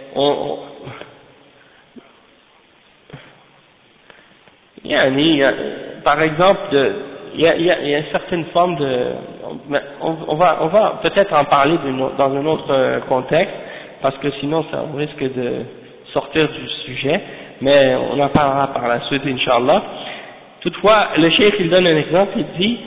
Speaker 1: par exemple, il y a une certaine forme de, on va peut-être en parler dans un autre contexte, parce que sinon ça risque de sortir du sujet, mais on en parlera par la suite, Inch'Allah. Toutefois, le cheikh il donne un exemple, il dit,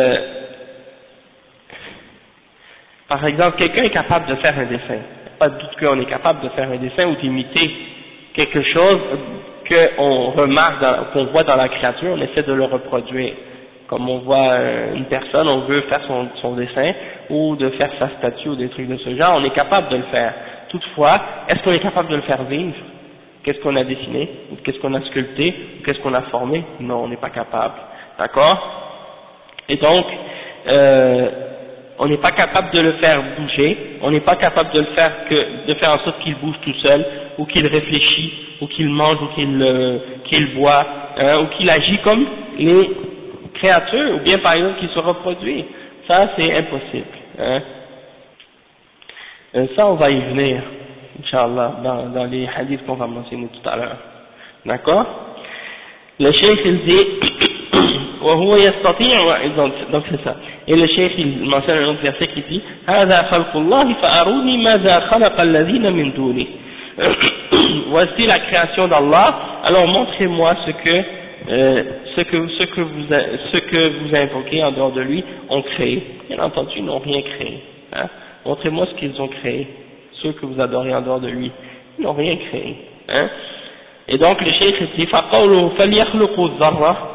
Speaker 1: par exemple, quelqu'un est capable de faire un dessin, pas de doute qu'on est capable de faire un dessin ou d'imiter quelque chose qu'on remarque, qu'on voit dans la créature, on essaie de le reproduire. Comme on voit une personne, on veut faire son dessin, ou de faire sa statue, ou des trucs de ce genre, on est capable de le faire. Toutefois, est-ce qu'on est capable de le faire vivre? Qu'est-ce qu'on a dessiné? Qu'est-ce qu'on a sculpté? Qu'est-ce qu'on a formé? Non, on n'est pas capable. D'accord? Et donc, on n'est pas capable de le faire bouger, on n'est pas capable de le faire de faire en sorte qu'il bouge tout seul, ou qu'il réfléchit, ou qu'il mange, ou qu'il boit, ou qu'il agit comme les créatures, ou bien par exemple qu'il se reproduit. Ça c'est impossible. Ça on va y venir, Inch'Allah, dans les hadiths qu'on va mentionner tout à l'heure. D'accord? Le cheikh il dit وهو يستطيع, donc c'est ça. Et le cheikh il mentionne un autre verset qui dit هذا خلق الله فأروني ماذا خلق الذين من دونه. Voici la création d'Allah, alors montrez-moi ce que vous invoquez en dehors de lui ont créé. Bien entendu, ils n'ont rien créé. Montrez-moi ce qu'ils ont créé, ceux que vous adorez en dehors de lui. Ils n'ont rien créé. Et donc le cheikh dit فقوله فليخلقوا الذرة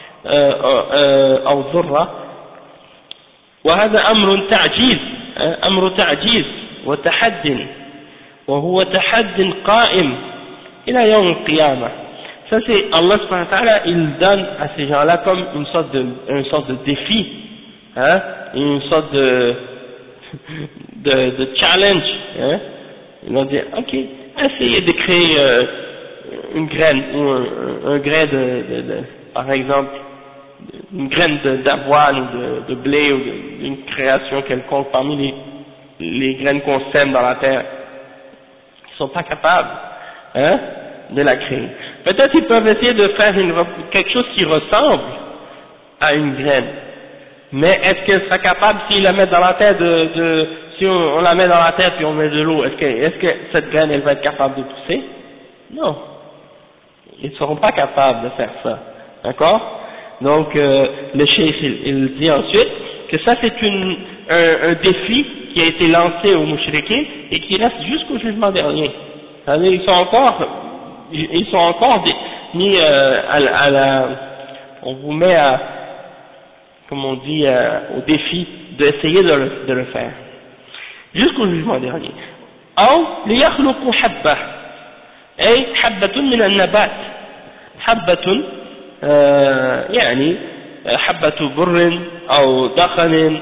Speaker 1: أو ذرة وهذا أمر تعجيز وتحد وهو تحد قائم إلى يوم القيامة. Ça c'est Allah subhanahu wa ta'ala, il donne à ces gens-là comme une sorte de défi, une sorte de challenge. Ils vont dire, ok, essayez de créer une graine ou un grain par exemple, une graine d'avoine ou de blé ou d'une création quelconque parmi les graines qu'on sème dans la terre. Ils sont pas capables, de la créer. Peut-être ils peuvent essayer de faire quelque chose qui ressemble à une graine. Mais est-ce qu'elle sera capable, s'ils la mettent dans la terre si on la met dans la terre puis on met de l'eau, est-ce que cette graine elle va être capable de pousser? Non. Ils ne seront pas capables de faire ça. D'accord? Donc, le cheikh, il dit ensuite que ça c'est un défi qui a été lancé aux mouchriquins et qui reste jusqu'au jugement dernier. C'est-à-dire, ils sont encore mis on vous met comme on dit, au défi d'essayer de le faire. Jusqu'au jugement dernier. أو ليخلقوا حبة أي حبة من النبات حبة يعني حبة بر أو دخن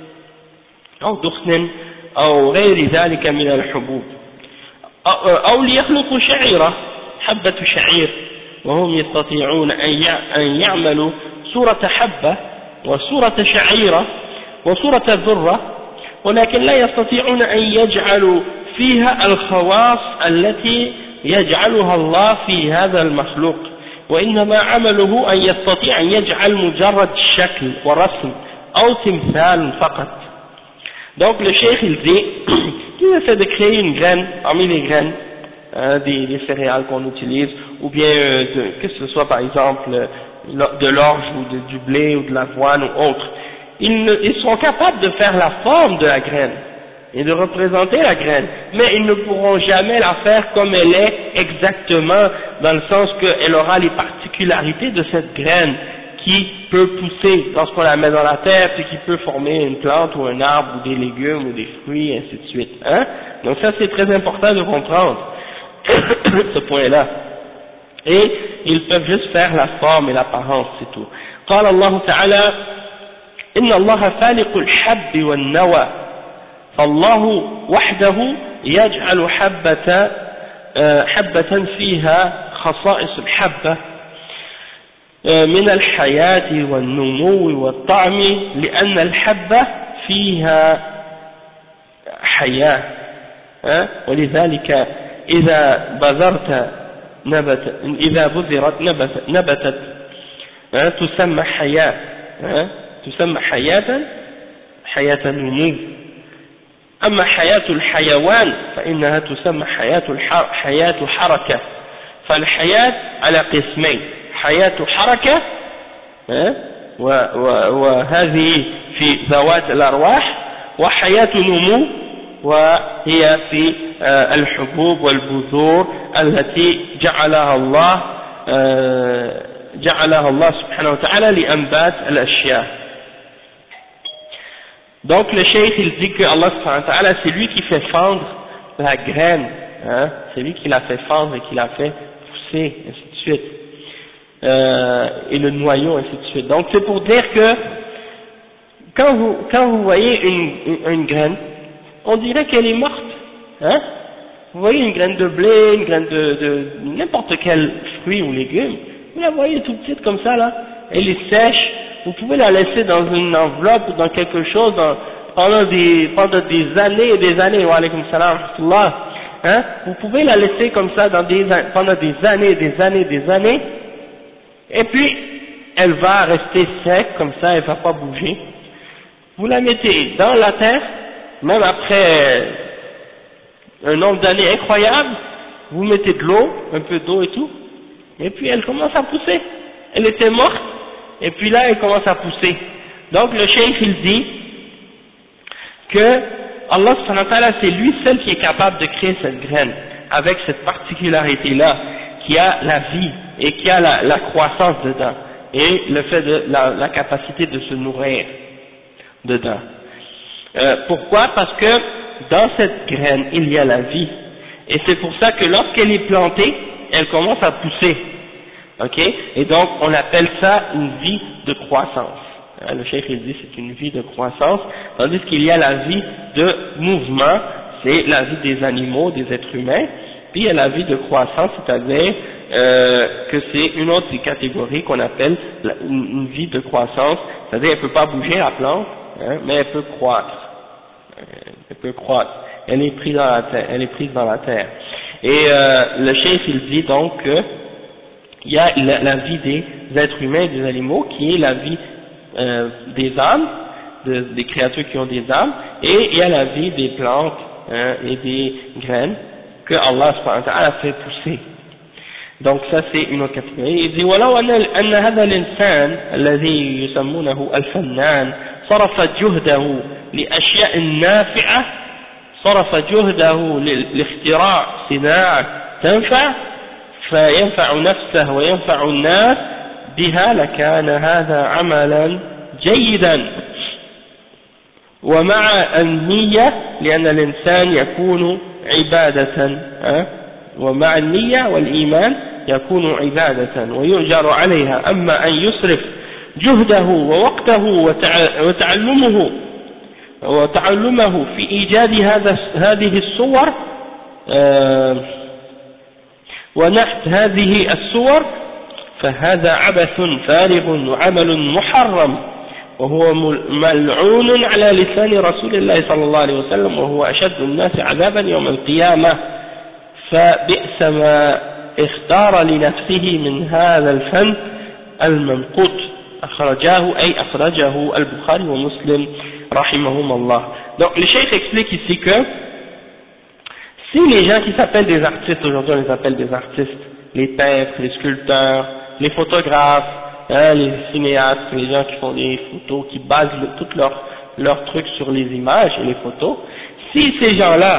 Speaker 1: أو غير ذلك من الحبوب أو ليخلقوا شعيرة حبة شعير وهم يستطيعون أن يعملوا صورة حبة وصورة شعيرة وصورة ذرة ولكن لا يستطيعون أن يجعلوا فيها الخواص التي يجعلها الله في هذا المخلوق وإنما عمله أن يستطيع أن يجعل مجرد شكل ورسم أو تمثال فقط. Donc le cheikh il dit qu'il essaie de créer une graine parmi les graines des céréales qu'on utilise, ou bien que ce soit par exemple de l'orge ou du blé ou de l'avoine ou autre. Ils sont capables de faire la forme de la graine et de représenter la graine, mais ils ne pourront jamais la faire comme elle est exactement, dans le sens qu'elle aura les particularités de cette graine qui peut pousser lorsqu'on la met dans la terre, puis qui peut former une plante ou un arbre ou des légumes ou des fruits, et ainsi de suite. Hein? Donc ça c'est très important de comprendre ce point-là. Et ils peuvent juste faire la forme et l'apparence, c'est tout. قال الله تعالى إن الله فالق الحب والنوى فالله وحده يجعل حبة فيها خصائص الحبة من الحياة والنمو والطعم لأن الحبة فيها حياة ولذلك إذا بذرت نبتت تسمى حياة تسمى حياة نمو. أما حياة الحيوان فإنها تسمى حياة حركة. فالحياة على قسمين، حياة حركة وهذه في ذوات الأرواح، وحياة نمو وهي في الحبوب والبذور التي جعلها الله سبحانه وتعالى لأنبات الأشياء. Donc le cheikh il dit que Allah subhanahu wa ta'ala c'est lui qui fait fendre la graine, hein? C'est lui qui l'a fait fendre et qui l'a fait pousser, ainsi de suite, et le noyau, ainsi de suite. Donc c'est pour dire que quand vous voyez une graine, on dirait qu'elle est morte, hein? Vous voyez une graine de blé, une graine de n'importe quel fruit ou légume, vous la voyez toute petite comme ça là, elle est sèche. Vous pouvez la laisser dans une enveloppe ou dans quelque chose pendant des années et des années, wa alaykum salam wa rahmatullah, hein? Vous pouvez la laisser comme ça pendant des années et des années et des années, et puis elle va rester sec comme ça, elle va pas bouger. Vous la mettez dans la terre, même après un nombre d'années incroyable, vous mettez de l'eau, un peu d'eau et tout, et puis elle commence à pousser. Elle était morte, et puis là elle commence à pousser. Donc le cheikh il dit que Allah subhanahu wa ta'ala c'est lui seul qui est capable de créer cette graine avec cette particularité là qui a la vie et qui a la croissance dedans et le fait de la capacité de se nourrir dedans. Pourquoi? Parce que dans cette graine il y a la vie, et c'est pour ça que lorsqu'elle est plantée elle commence à pousser. Ok, et donc on appelle ça une vie de croissance. Le cheikh il dit c'est une vie de croissance, tandis qu'il y a la vie de mouvement, c'est la vie des animaux, des êtres humains, puis il y a la vie de croissance, c'est-à-dire que c'est une autre catégorie qu'on appelle une vie de croissance, c'est-à-dire elle ne peut pas bouger la plante, hein, mais elle peut croître. Elle est prise dans la terre. Et le cheikh il dit donc que il y a la vie des êtres humains et des animaux qui est la vie des âmes, des créatures qui ont des âmes, et il y a la vie des plantes et des graines que Allah subhanahu wa ta'ala fait pousser. Donc ça c'est une autre catégorie. Il dit ولو أن هذا الإنسان الذي يسمونه الفنان صرف جهده لأشياء نافعة، صرف جهده لاختراع صناعة تنفع فينفع نفسه وينفع الناس بها لكان هذا عملا جيدا. ومع النية لأن الإنسان يكون عبادة، ومع النية والإيمان يكون عبادة ويؤجر عليها. أما أن يصرف جهده ووقته وتعلمه في إيجاد هذه الصور ونحت هذه الصور فهذا عبث فارغ وعمل محرم وهو ملعون على لسان رسول الله صلى الله عليه وسلم وهو أشد الناس عذابا يوم القيامة. فبئس ما اختار لنفسه من هذا الفن الممقوت. أخرجه البخاري ومسلم رحمهما الله. Donc le cheikh explique ici que si les gens qui s'appellent des artistes, aujourd'hui on les appelle des artistes, les peintres, les sculpteurs, les photographes, hein, les cinéastes, les gens qui font des photos, qui basent tout leur truc sur les images et les photos, si ces gens-là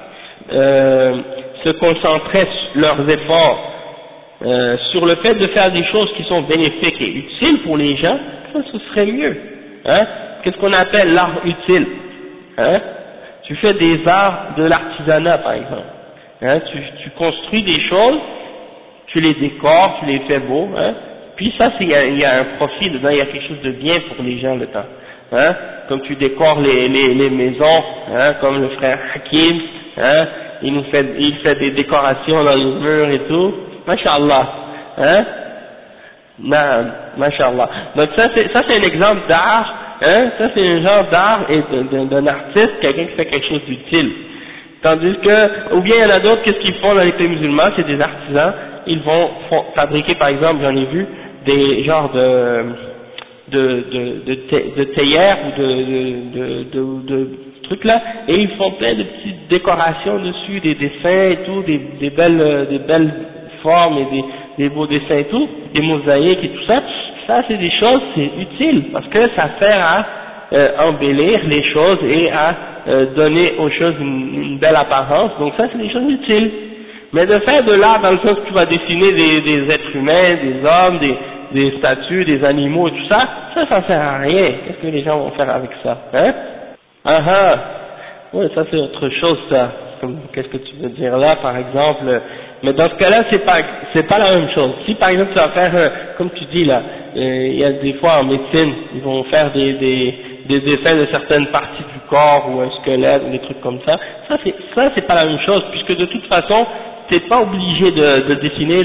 Speaker 1: se concentraient leurs efforts sur le fait de faire des choses qui sont bénéfiques et utiles pour les gens, ça ce serait mieux. Hein? Qu'est-ce qu'on appelle l'art utile? Hein? Tu fais des arts de l'artisanat par exemple. Hein? Tu construis des choses, tu les décores, tu les fais beaux, hein? Puis ça, il y a un profit dedans, il y a quelque chose de bien pour les gens dedans. Hein? Comme tu décores les maisons, hein? Comme le frère Hakim, hein? Il fait des décorations dans les murs et tout. Masha'Allah, hein? Masha'Allah. Donc ça c'est un exemple d'art, hein? Ça c'est un genre d'art et d'un artiste, quelqu'un qui fait quelque chose d'utile. Tandis que, ou bien il y en a d'autres, qu'est-ce qu'ils font dans les pays musulmans, c'est des artisans, ils vont fabriquer par exemple, j'en ai vu, des genres de théières ou de trucs là, et ils font plein de petites décorations dessus, des dessins et tout, des belles formes et des beaux dessins et tout, des mosaïques et tout ça. Ça c'est des choses, c'est utile, parce que ça sert à embellir les choses et à donner aux choses une belle apparence, donc ça c'est des choses utiles. Mais de faire de l'art dans le sens que tu vas dessiner des êtres humains, des hommes, des statues, des animaux et tout ça, ça sert à rien. Qu'est-ce que les gens vont faire avec ça, hein? Ah ah, oui, ça c'est autre chose ça. Qu'est-ce que tu veux dire là, par exemple? Mais dans ce cas-là, c'est pas la même chose. Si par exemple tu vas faire, comme tu dis là, il y a des fois en médecine, ils vont faire des dessins de certaines parties du corps ou un squelette ou des trucs comme ça. Ça c'est pas la même chose, puisque de toute façon, t'es pas obligé de dessiner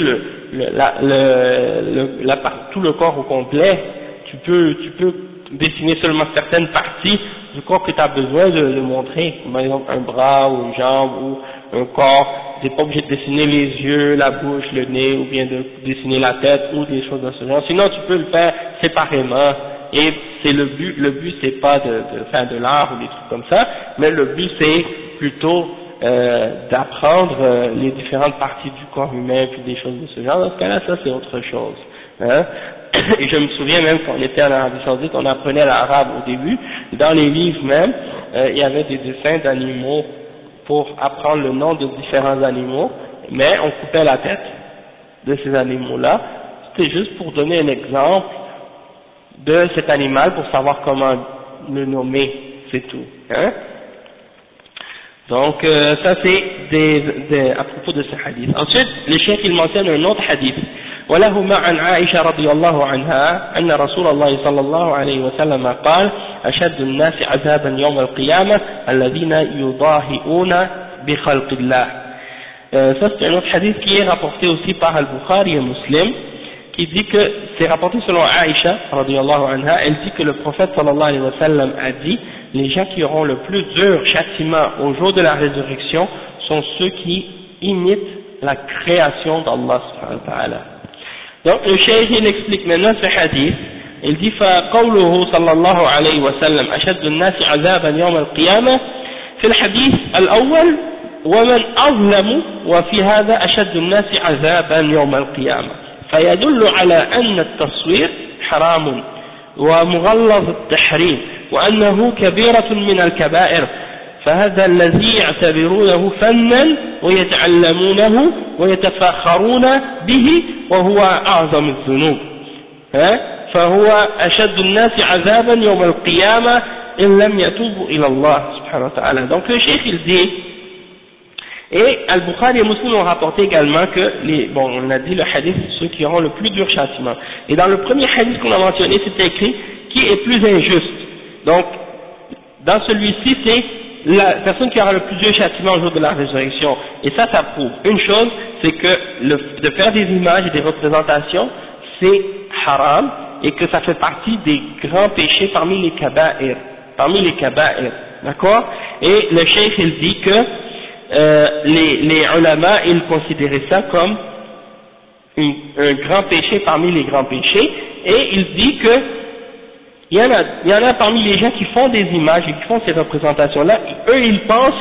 Speaker 1: tout le corps au complet. Tu peux dessiner seulement certaines parties du corps que tu as besoin de montrer, par exemple un bras ou une jambe ou un corps. Tu n'es pas obligé de dessiner les yeux, la bouche, le nez, ou bien de dessiner la tête ou des choses de ce genre. Sinon tu peux le faire séparément, et c'est le but c'est pas de faire de l'art ou des trucs comme ça, mais le but c'est plutôt d'apprendre les différentes parties du corps humain puis des choses de ce genre. Dans ce cas-là, ça c'est autre chose. Hein? Et je me souviens même quand on était en Arabie Saoudite, on apprenait l'arabe au début, dans les livres même, il y avait des dessins d'animaux pour apprendre le nom de différents animaux, mais on coupait la tête de ces animaux-là. C'était juste pour donner un exemple de cet animal pour savoir comment le nommer, c'est tout. Hein? Donc ça c'est à propos de ce hadith. Ensuite, le cheikh il mentionne un autre hadith. ولهما عن عائشة رضي الله عنها أن رسول الله صلى الله عليه وسلم قال أشد الناس عذابا يوم القيامة الذين يضاهئون بخلق الله. Ça c'est un autre hadith qui est rapporté aussi par Al-Bukhari et Muslim, qui dit que c'est rapporté selon Aïcha radiyallahu anha. Elle dit que le prophète sallallahu alayhi wa sallam a dit: les gens qui auront le plus dur châtiment au jour de la résurrection sont ceux qui imitent la création d'Allah subhanahu wa ta'ala. Donc le cheikh il explique maintenant ce hadith. Il dit: فقوله صلى الله عليه وسلم أشد الناس عذابا يوم القيامة في الحديث الأول ومن أظلم وفي هذا أشد الناس عذابا يوم القيامة، فيدل على أن التصوير حرام ومغلظ التحريم وأنه كبيرة من الكبائر، فهذا الذي يعتبرونه فنا ويتعلمونه ويتفاخرون به وهو أعظم الذنوب، فهو أشد الناس عذابا يوم القيامة إن لم يتوبوا إلى الله سبحانه وتعالى. Donc le cheikh il dit, et Al-Bukhari et Muslim ont rapporté également que on a dit le hadith, ceux qui auront le plus dur châtiment. Et dans le premier hadith qu'on a mentionné, c'était écrit qui est plus injuste. Donc, dans celui-ci, c'est la personne qui aura le plus dur châtiment au jour de la résurrection. Et ça prouve une chose, c'est que de faire des images et des représentations, c'est haram, et que ça fait partie des grands péchés parmi les kaba'ir. D'accord? Et le cheikh, il dit que les ulama, ils considéraient ça comme un grand péché parmi les grands péchés, et il dit que il y en a parmi les gens qui font des images et qui font ces représentations-là, eux ils pensent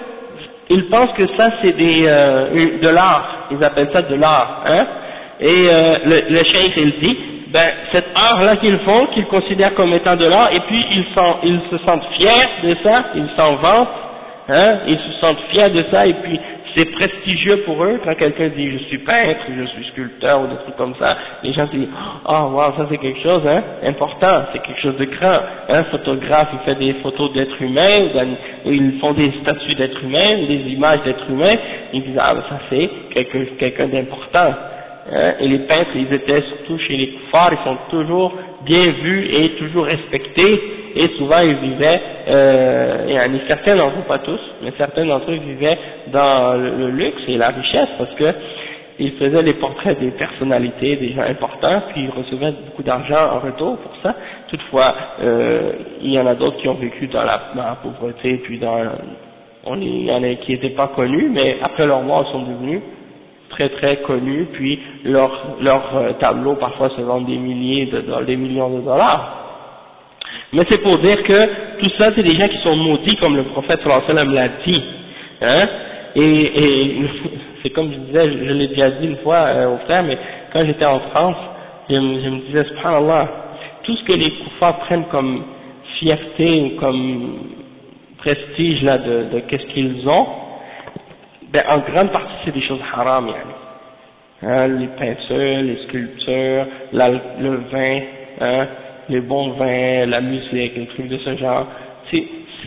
Speaker 1: que ça c'est de l'art, ils appellent ça de l'art, hein. Et le cheikh il dit, ben cet art-là qu'ils font, qu'ils considèrent comme étant de l'art, et puis ils se sentent fiers de ça, ils s'en vantent, hein, ils se sentent fiers de ça, et puis c'est prestigieux pour eux quand quelqu'un dit je suis peintre, je suis sculpteur ou des trucs comme ça, les gens disent oh wow, ça c'est quelque chose hein, important, c'est quelque chose de grand, un photographe il fait des photos d'êtres humains, ou ils font des statues d'êtres humains ou des images d'êtres humains, ils disent ah ben ça c'est quelqu'un d'important. Hein, et les peintres, ils étaient surtout chez les koufars, ils sont toujours bien vus et toujours respectés, et souvent ils vivaient, certains d'entre eux, pas tous, mais certains d'entre eux vivaient dans le luxe et la richesse, parce que ils faisaient les portraits des personnalités, des gens importants, puis ils recevaient beaucoup d'argent en retour pour ça. Toutefois, il y en a d'autres qui ont vécu dans la pauvreté, puis il y en a qui n'étaient pas connus, mais après leur mort, ils sont devenus très très connus, puis leurs tableaux parfois se vendent des millions de dollars. Mais c'est pour dire que tout ça c'est des gens qui sont maudits comme le prophète sallallahu alayhi wa sallam l'a dit, hein, et c'est comme je disais, je l'ai déjà dit une fois au frère, mais quand j'étais en France, je me disais subhanallah, tout ce que les koufars prennent comme fierté ou comme prestige là de qu'est-ce qu'ils ont, ben en grande partie c'est des choses haram, hein, les peintures, les sculptures, le vin, hein, les bons vins, la musique, les trucs de ce genre. Si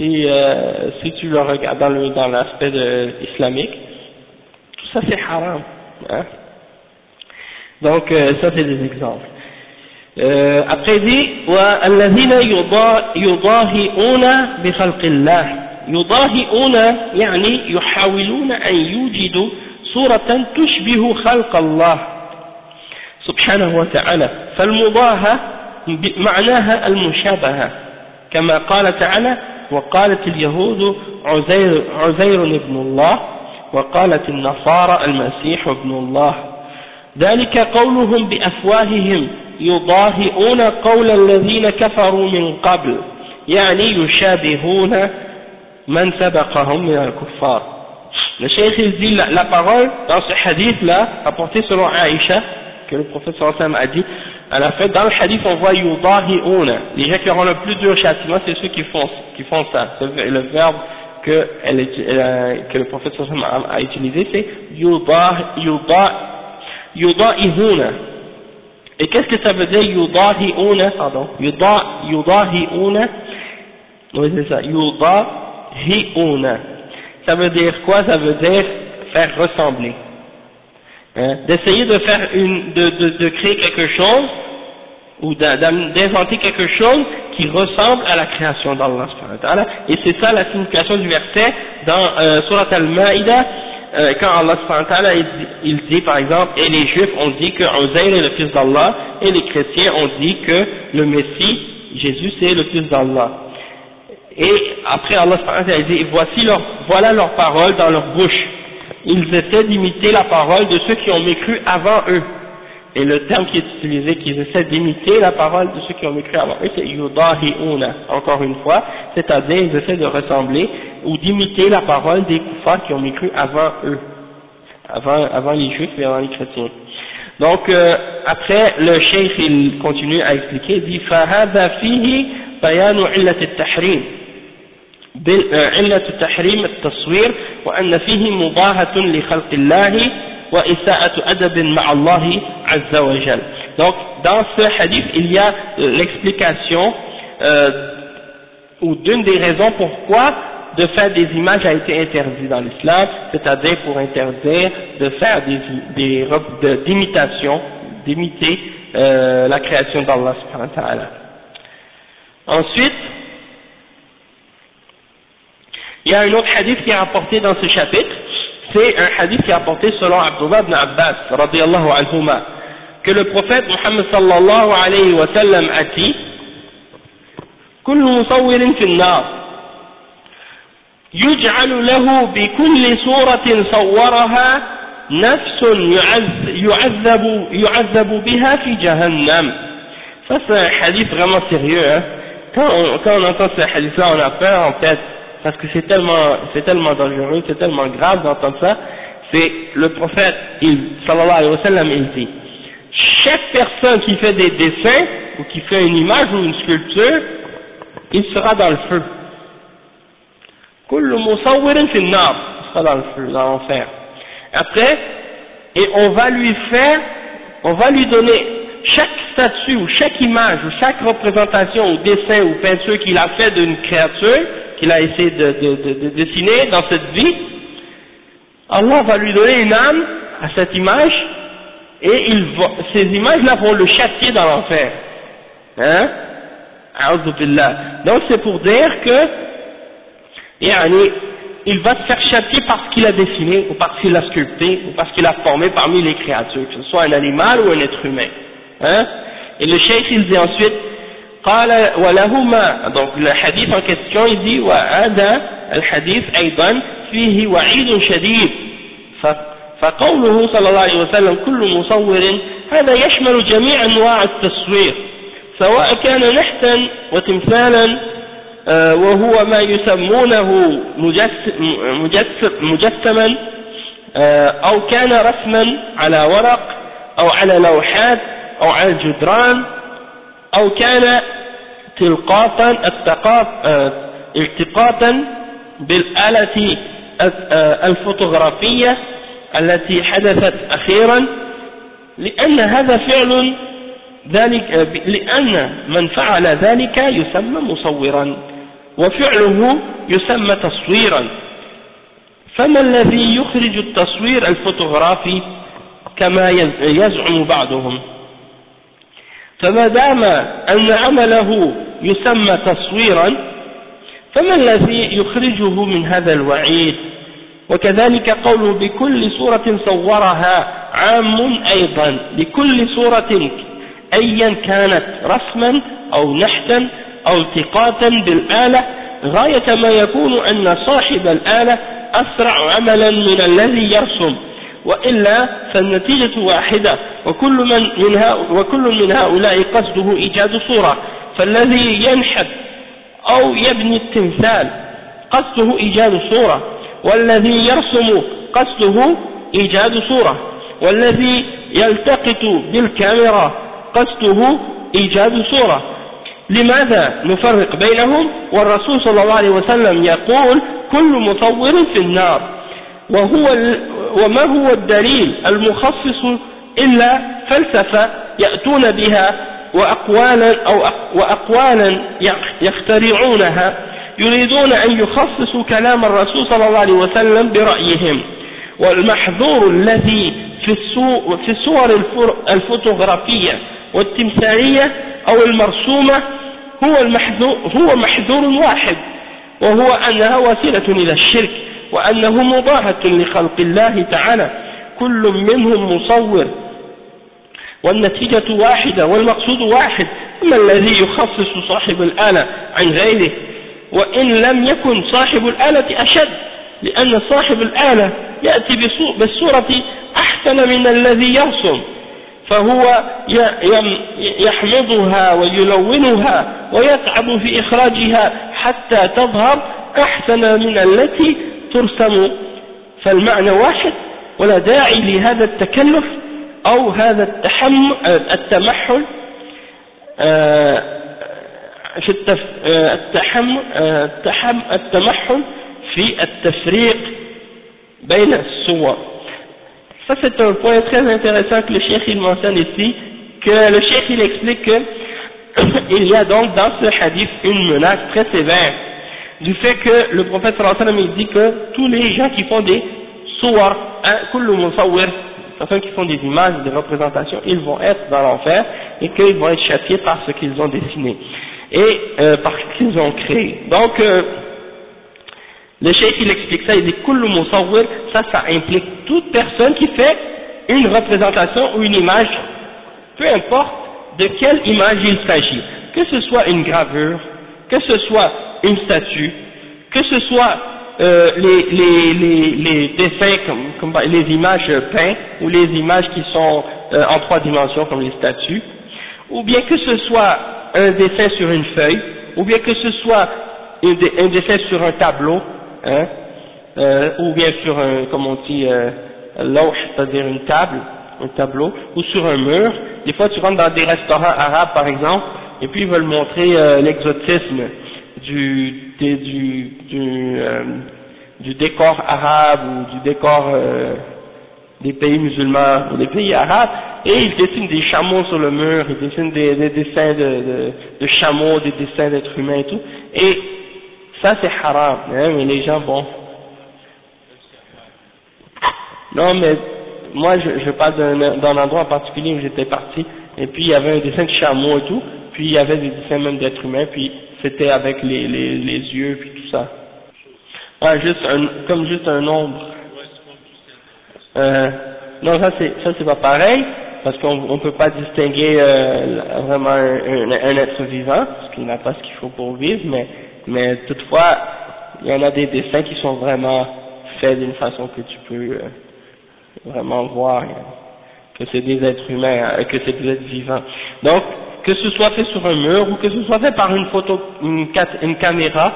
Speaker 1: tu le regardes dans l'aspect islamique, tout ça c'est haram, hein. Donc ça c'est des exemples. Après il dit وَالَّذِينَ يُضَاهِئُونَ بِخَلْقِ اللَّهِ يضاهئون يعني يحاولون أن يوجدوا صورة تشبه خلق الله سبحانه وتعالى فالمضاهاة معناها المشابهة كما قال تعالى وقالت اليهود عزير ابن الله وقالت النصارى المسيح ابن الله ذلك قولهم بأفواههم يضاهئون قول الذين كفروا من قبل يعني يشابهون Man sabaqahum min al-kuffar. Le cheikh il dit la parole dans ce hadith là rapporté selon Aïcha que le prophète sallallahu alayhi wa sallam a dit à la fin dans le hadith on voit yudahi'una, les gens qui auront le plus dur châtiment c'est ceux qui font ça, c'est le verbe que le prophète sallallahu alayhi wa sallam a utilisé c'est yudahihuna. Et qu'est-ce que ça veut dire yudahi'una, pardon, yudahi'una, oui c'est ça, yudahi'una, ça veut dire quoi? Ça veut dire faire ressembler, hein? D'essayer de faire de créer quelque chose ou d'inventer quelque chose qui ressemble à la création d'Allah subhanahu wa ta'ala, et c'est ça la signification du verset dans Surat Al-Ma'idah, quand Allah subhanahu wa ta'ala il dit par exemple, et les juifs ont dit que Uzair est le fils d'Allah, et les chrétiens ont dit que le Messie, Jésus, c'est le fils d'Allah. Et après Allah subhanahu wa ta'ala dit, voilà leurs paroles dans leur bouche. Ils essaient d'imiter la parole de ceux qui ont mécru avant eux. Et le terme qui est utilisé, qu'ils essaient d'imiter la parole de ceux qui ont mécru avant eux, c'est yudahi'una, encore une fois, c'est-à-dire ils essaient de ressembler ou d'imiter la parole des koufars qui ont mécru avant eux, avant les juifs et avant les chrétiens. Donc après le cheikh il continue à expliquer, il dit فَهَذَا فِيهِ بَيَانُ عِلَّةِ التَّحْرِيمِ علة تحريم التصوير وأن فيه مضاهة لخلق الله وإساءة أدب مع الله عز وجل. Donc dans ce hadith il y a l'explication ou d'une des raisons pourquoi de faire des images a été interdit dans l'islam, c'est-à-dire pour interdire de faire d'imiter la création d'Allah subhanahu wa ta'ala. Ensuite, il y a un autre hadith qui est rapporté dans ce chapitre, c'est un hadith qui est rapporté selon Abdullah ibn Abbas, radiyallahu anhuma, que le prophète Muhammad sallallahu alayhi wa sallam a dit, كل مصور في النار يجعل له بكل صورة صورها نفس يعذب بها في جهنم Ça c'est un hadith vraiment sérieux, hein. Quand on entend ce hadith-là, on a peur en fait, parce que c'est tellement dangereux, c'est tellement grave d'entendre ça. C'est le prophète, sallallahu alayhi wa sallam, il dit, chaque personne qui fait des dessins, ou qui fait une image ou une sculpture, il sera dans le feu. Kullu musawwirin fi an-nar, il sera dans le feu, dans l'enfer. Après, et on va lui donner chaque statue ou chaque image ou chaque représentation ou dessin ou peinture qu'il a fait d'une créature qu'il a essayé de dessiner dans cette vie, Allah va lui donner une âme à cette image et ces images-là vont le châtier dans l'enfer. Hein? A'udhu billah. Donc c'est pour dire que il va se faire châtier parce qu'il a dessiné ou parce qu'il a sculpté ou parce qu'il a formé parmi les créatures, que ce soit un animal ou un être humain. Hein? Et le cheikh il dit ensuite قال ولهما, donc le hadith en question il dit وهذا الحديث أيضا فيه وعيد شديد فقوله صلى الله عليه وسلم كل مصور هذا يشمل جميع أنواع التصوير سواء كان نحتا وتمثالا وهو ما يسمونه مجسما أو كان رسما على ورق أو على لوحات أو على الجدران أو كان التقاطا بالآلة الفوتوغرافية التي حدثت أخيرا لأن هذا فعل ذلك، لأن من فعل ذلك يسمى مصورا وفعله يسمى تصويرا. فما الذي يخرج التصوير الفوتوغرافي كما يزعم بعضهم؟ فما دام أن عمله يسمى تصويرا فما الذي يخرجه من هذا الوعيد؟ وكذلك قوله بكل صورة صورها عام أيضا، لكل صورة أيا كانت رسما أو نحتا أو التقاطا بالآلة، غاية ما يكون أن صاحب الآلة أسرع عملا من الذي يرسم، وإلا فالنتيجة واحدة، وكل من هؤلاء قصده إيجاد صورة، فالذي ينحت أو يبني التمثال قصده إيجاد صورة، والذي يرسم قصده إيجاد صورة، والذي يلتقط بالكاميرا قصده إيجاد صورة. لماذا نفرق بينهم؟ والرسول صلى الله عليه وسلم يقول كل مصور في النار، وما هو الدليل المخصص إلا فلسفة يأتون بها وأقوالا يخترعونها يريدون أن يخصصوا كلام الرسول صلى الله عليه وسلم برأيهم. والمحظور الذي في الصور الفوتوغرافية والتمثالية أو المرسومة هو محظور واحد، وهو أنها وسيلة إلى الشرك، وأنه مضاهة لخلق الله تعالى، كل منهم مصور والنتيجة واحدة والمقصود واحد. أما الذي يخصص صاحب الآلة عن غيره، وإن لم يكن صاحب الآلة أشد، لأن صاحب الآلة يأتي بالصورة أحسن من الذي يرسم، فهو يحمضها ويلونها ويتعب في إخراجها حتى تظهر أحسن من التي ترسم، فالمعنى واحد، ولا داعي لهذا التكلف أو هذا التمحل في التمحل في التفريق بين الصور. Ça c'est un point très intéressant que le cheikh il mentionne ici, que le cheikh il explique qu'il y a donc dans ce hadith une menace très sévère du fait que le prophète sallallahu alayhi wa sallam il dit que tous les gens qui font des suwar, kullu musawwir, personnes qui font des images, des représentations, ils vont être dans l'enfer et qu'ils vont être châtiés par ce qu'ils ont dessiné et par ce qu'ils ont créé. Donc le cheikh il explique ça, il dit kullu musawwir, ça implique toute personne qui fait une représentation ou une image, peu importe de quelle image il s'agit, que ce soit une gravure, que ce soit une statue, que ce soit les dessins comme les images peintes ou les images qui sont en 3 dimensions comme les statues, ou bien que ce soit un dessin sur une feuille, ou bien que ce soit un dessin sur un tableau, hein, ou bien sur un, comme on dit, l'auche, c'est-à-dire une table, un tableau, ou sur un mur. Des fois tu rentres dans des restaurants arabes par exemple, et puis ils veulent montrer l'exotisme du décor arabe ou du décor des pays musulmans ou des pays arabes, et ils dessinent des chameaux sur le mur, ils dessinent des dessins de chameaux, des dessins d'êtres humains et tout, et ça c'est haram, hein, mais les gens, bon. Non, mais moi je parle d'un endroit en particulier où j'étais parti, et puis il y avait un dessin de chameau et tout, puis il y avait des dessins même d'êtres humains, puis c'était avec les yeux, puis tout ça. Ah, comme juste un nombre. Non, ça c'est pas pareil, parce qu'on peut pas distinguer vraiment un être vivant, parce qu'il n'a pas ce qu'il faut pour vivre, mais toutefois, il y en a des dessins qui sont vraiment faits d'une façon que tu peux vraiment voir que c'est des êtres humains, que c'est des êtres vivants. Donc, que ce soit fait sur un mur, ou que ce soit fait par une caméra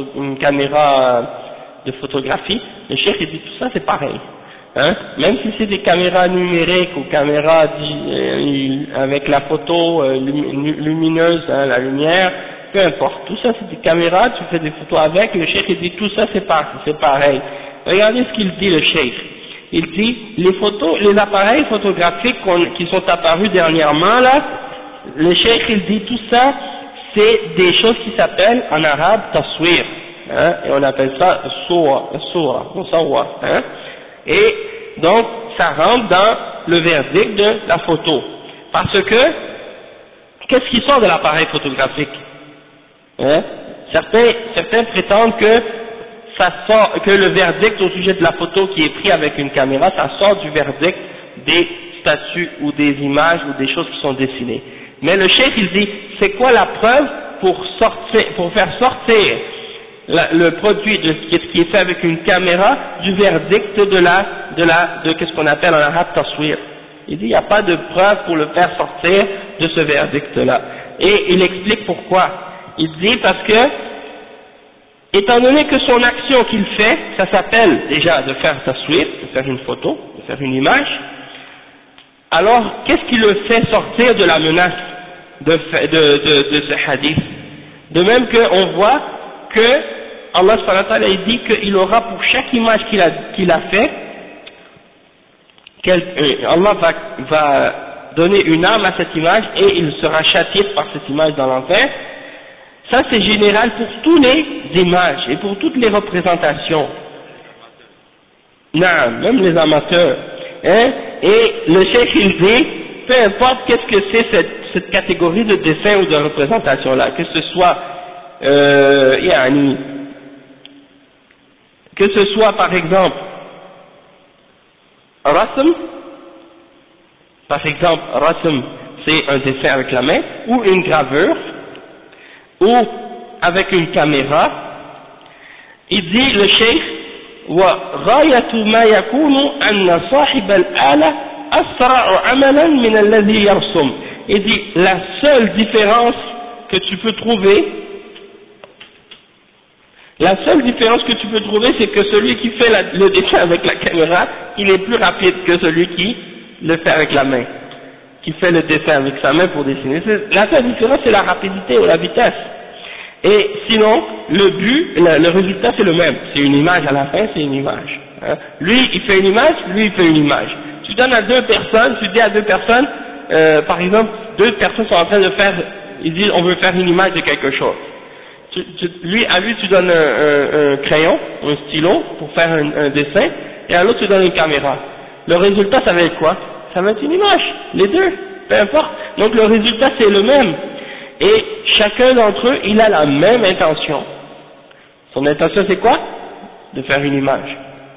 Speaker 1: de photographie, le cheikh il dit tout ça c'est pareil. Hein? Même si c'est des caméras numériques ou caméras avec la photo lumineuse, hein, la lumière, peu importe. Tout ça c'est des caméras, tu fais des photos avec, le cheikh il dit tout ça c'est pareil. Regardez ce qu'il dit le cheikh. Il dit les appareils photographiques qui sont apparus dernièrement là, le cheikh il dit tout ça c'est des choses qui s'appellent en arabe taswir, hein, et on appelle ça soura, hein. Et donc, ça rentre dans le verdict de la photo. Parce que, qu'est-ce qui sort de l'appareil photographique? Hein? Certains prétendent que que le verdict au sujet de la photo qui est pris avec une caméra, ça sort du verdict des statues ou des images ou des choses qui sont dessinées. Mais le cheikh il dit, c'est quoi la preuve pour faire sortir le produit de ce qui est fait avec une caméra du verdict de qu'est-ce qu'on appelle en arabe taswir. Il dit il n'y a pas de preuve pour le faire sortir de ce verdict là, et il explique pourquoi. Il dit parce que étant donné que son action qu'il fait, ça s'appelle déjà de faire taswir, de faire une photo, de faire une image, alors qu'est-ce qui le fait sortir de la menace de ce hadith? De même qu'on voit que Allah subhanahu wa ta'ala dit qu'il aura pour chaque image qu'il a fait, Allah va donner une âme à cette image et il sera châtié par cette image dans l'enfer. Ça c'est général pour toutes les images et pour toutes les représentations. Non, même les amateurs. Hein? Et le cheikh il dit, peu importe qu'est-ce que c'est cette catégorie de dessin ou de représentation là, que ce soit que ce soit par exemple rasm, c'est un dessin avec la main, ou une gravure, ou avec une caméra. Il dit le cheikh وغاية ما يكون أن صاحب الآلة أسرع عملا من الذي يرسم. Il dit la seule différence que tu peux trouver, c'est que celui qui fait le dessin avec la caméra, il est plus rapide que celui qui le fait avec la main, qui fait le dessin avec sa main pour dessiner. La seule différence c'est la rapidité ou la vitesse. Et sinon, le résultat c'est le même, c'est une image à la fin, c'est une image. Hein. Lui il fait une image, lui il fait une image. Tu dis à deux personnes, par exemple, deux personnes sont en train de faire, ils disent on veut faire une image de quelque chose. À lui tu donnes un crayon, un stylo pour faire un dessin, et à l'autre tu donnes une caméra. Le résultat ça va être quoi? Ça va être une image, les deux, peu importe. Donc le résultat c'est le même. Et chacun d'entre eux, il a la même intention. Son intention c'est quoi? De faire une image.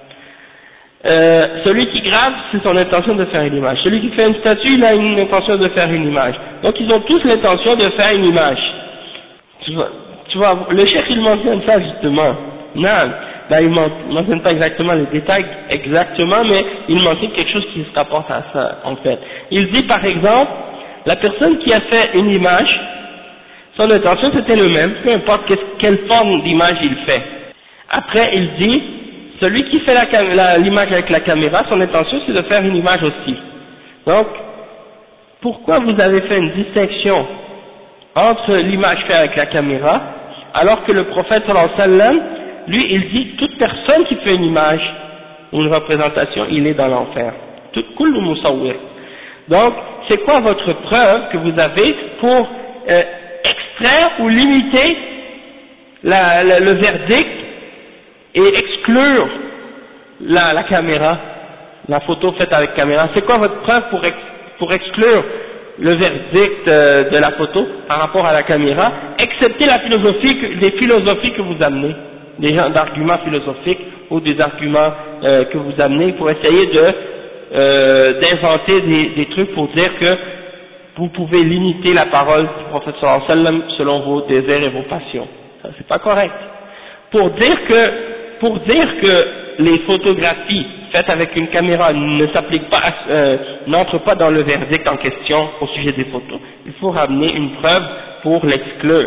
Speaker 1: Celui qui grave, c'est son intention de faire une image. Celui qui fait une statue, il a une intention de faire une image. Donc ils ont tous l'intention de faire une image. Tu vois, le cheikh il mentionne ça justement. Non, là il mentionne pas exactement les détails exactement, mais il mentionne quelque chose qui se rapporte à ça en fait. Il dit par exemple, la personne qui a fait une image, son intention c'était le même, peu importe quelle forme d'image il fait. Après il dit, celui qui fait l'image avec la caméra, son intention c'est de faire une image aussi. Donc, pourquoi vous avez fait une distinction entre l'image faite avec la caméra, alors que le prophète sallallahu alayhi wa sallam, lui il dit, toute personne qui fait une image, une représentation, il est dans l'enfer. Kullu musawwir. Donc, c'est quoi votre preuve que vous avez pour extraire ou limiter le verdict et exclure la caméra, la photo faite avec caméra? C'est quoi votre preuve pour exclure le verdict de la photo par rapport à la caméra, excepté les philosophies que vous amenez, des arguments philosophiques ou des arguments que vous amenez pour essayer d'inventer des trucs pour dire que vous pouvez limiter la parole du prophète sallallahu alayhi wa sallam selon vos désirs et vos passions. Ça c'est pas correct. Pour dire que les photographies faites avec une caméra ne s'appliquent pas, n'entrent pas dans le verdict en question au sujet des photos, il faut ramener une preuve pour l'exclure.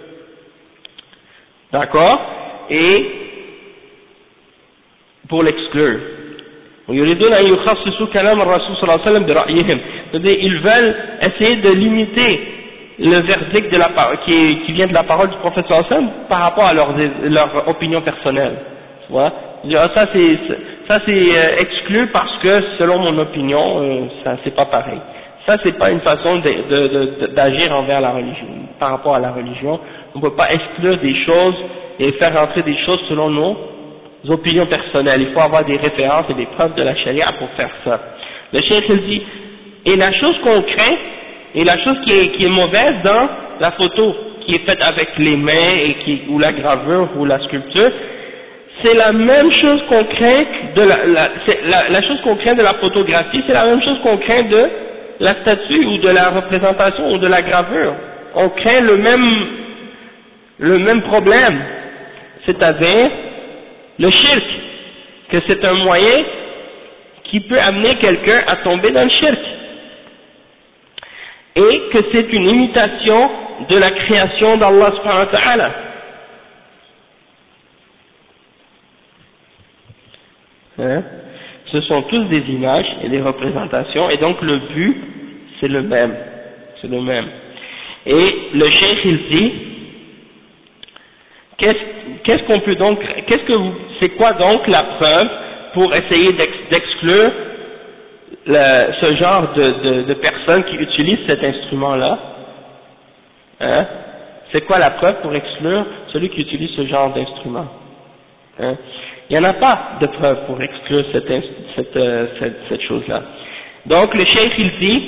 Speaker 1: D'accord? Et pour l'exclure. C'est-à-dire, ils veulent essayer de limiter le verdict qui vient de la parole du prophète sallallahu alayhi wa sallam par rapport à leur opinion personnelle. Tu vois? Ça c'est exclu parce que selon mon opinion, ça c'est pas pareil. Ça c'est pas une façon d'agir envers la religion, par rapport à la religion. On peut pas exclure des choses et faire rentrer des choses selon nos opinions personnelles. Il faut avoir des références et des preuves de la charia pour faire ça. Le cheikh il dit, et la chose qu'on craint, et la chose qui est mauvaise dans la photo, qui est faite avec les mains ou la gravure ou la sculpture, c'est la même chose qu'on craint de la chose qu'on craint de la photographie, c'est la même chose qu'on craint de la statue ou de la représentation ou de la gravure. On craint le même problème, c'est-à-dire le shirk, que c'est un moyen qui peut amener quelqu'un à tomber dans le shirk, et que c'est une imitation de la création d'Allah subhanahu wa ta'ala. Ce sont tous des images et des représentations, et donc le but c'est le même, Et le cheikh il dit, c'est quoi donc la preuve pour essayer d'exclure ce genre de personnes qui utilisent cet instrument-là? C'est quoi la preuve pour exclure celui qui utilise ce genre d'instrument? Il n'y en a pas de preuve pour exclure cette chose-là. Donc le cheikh il dit,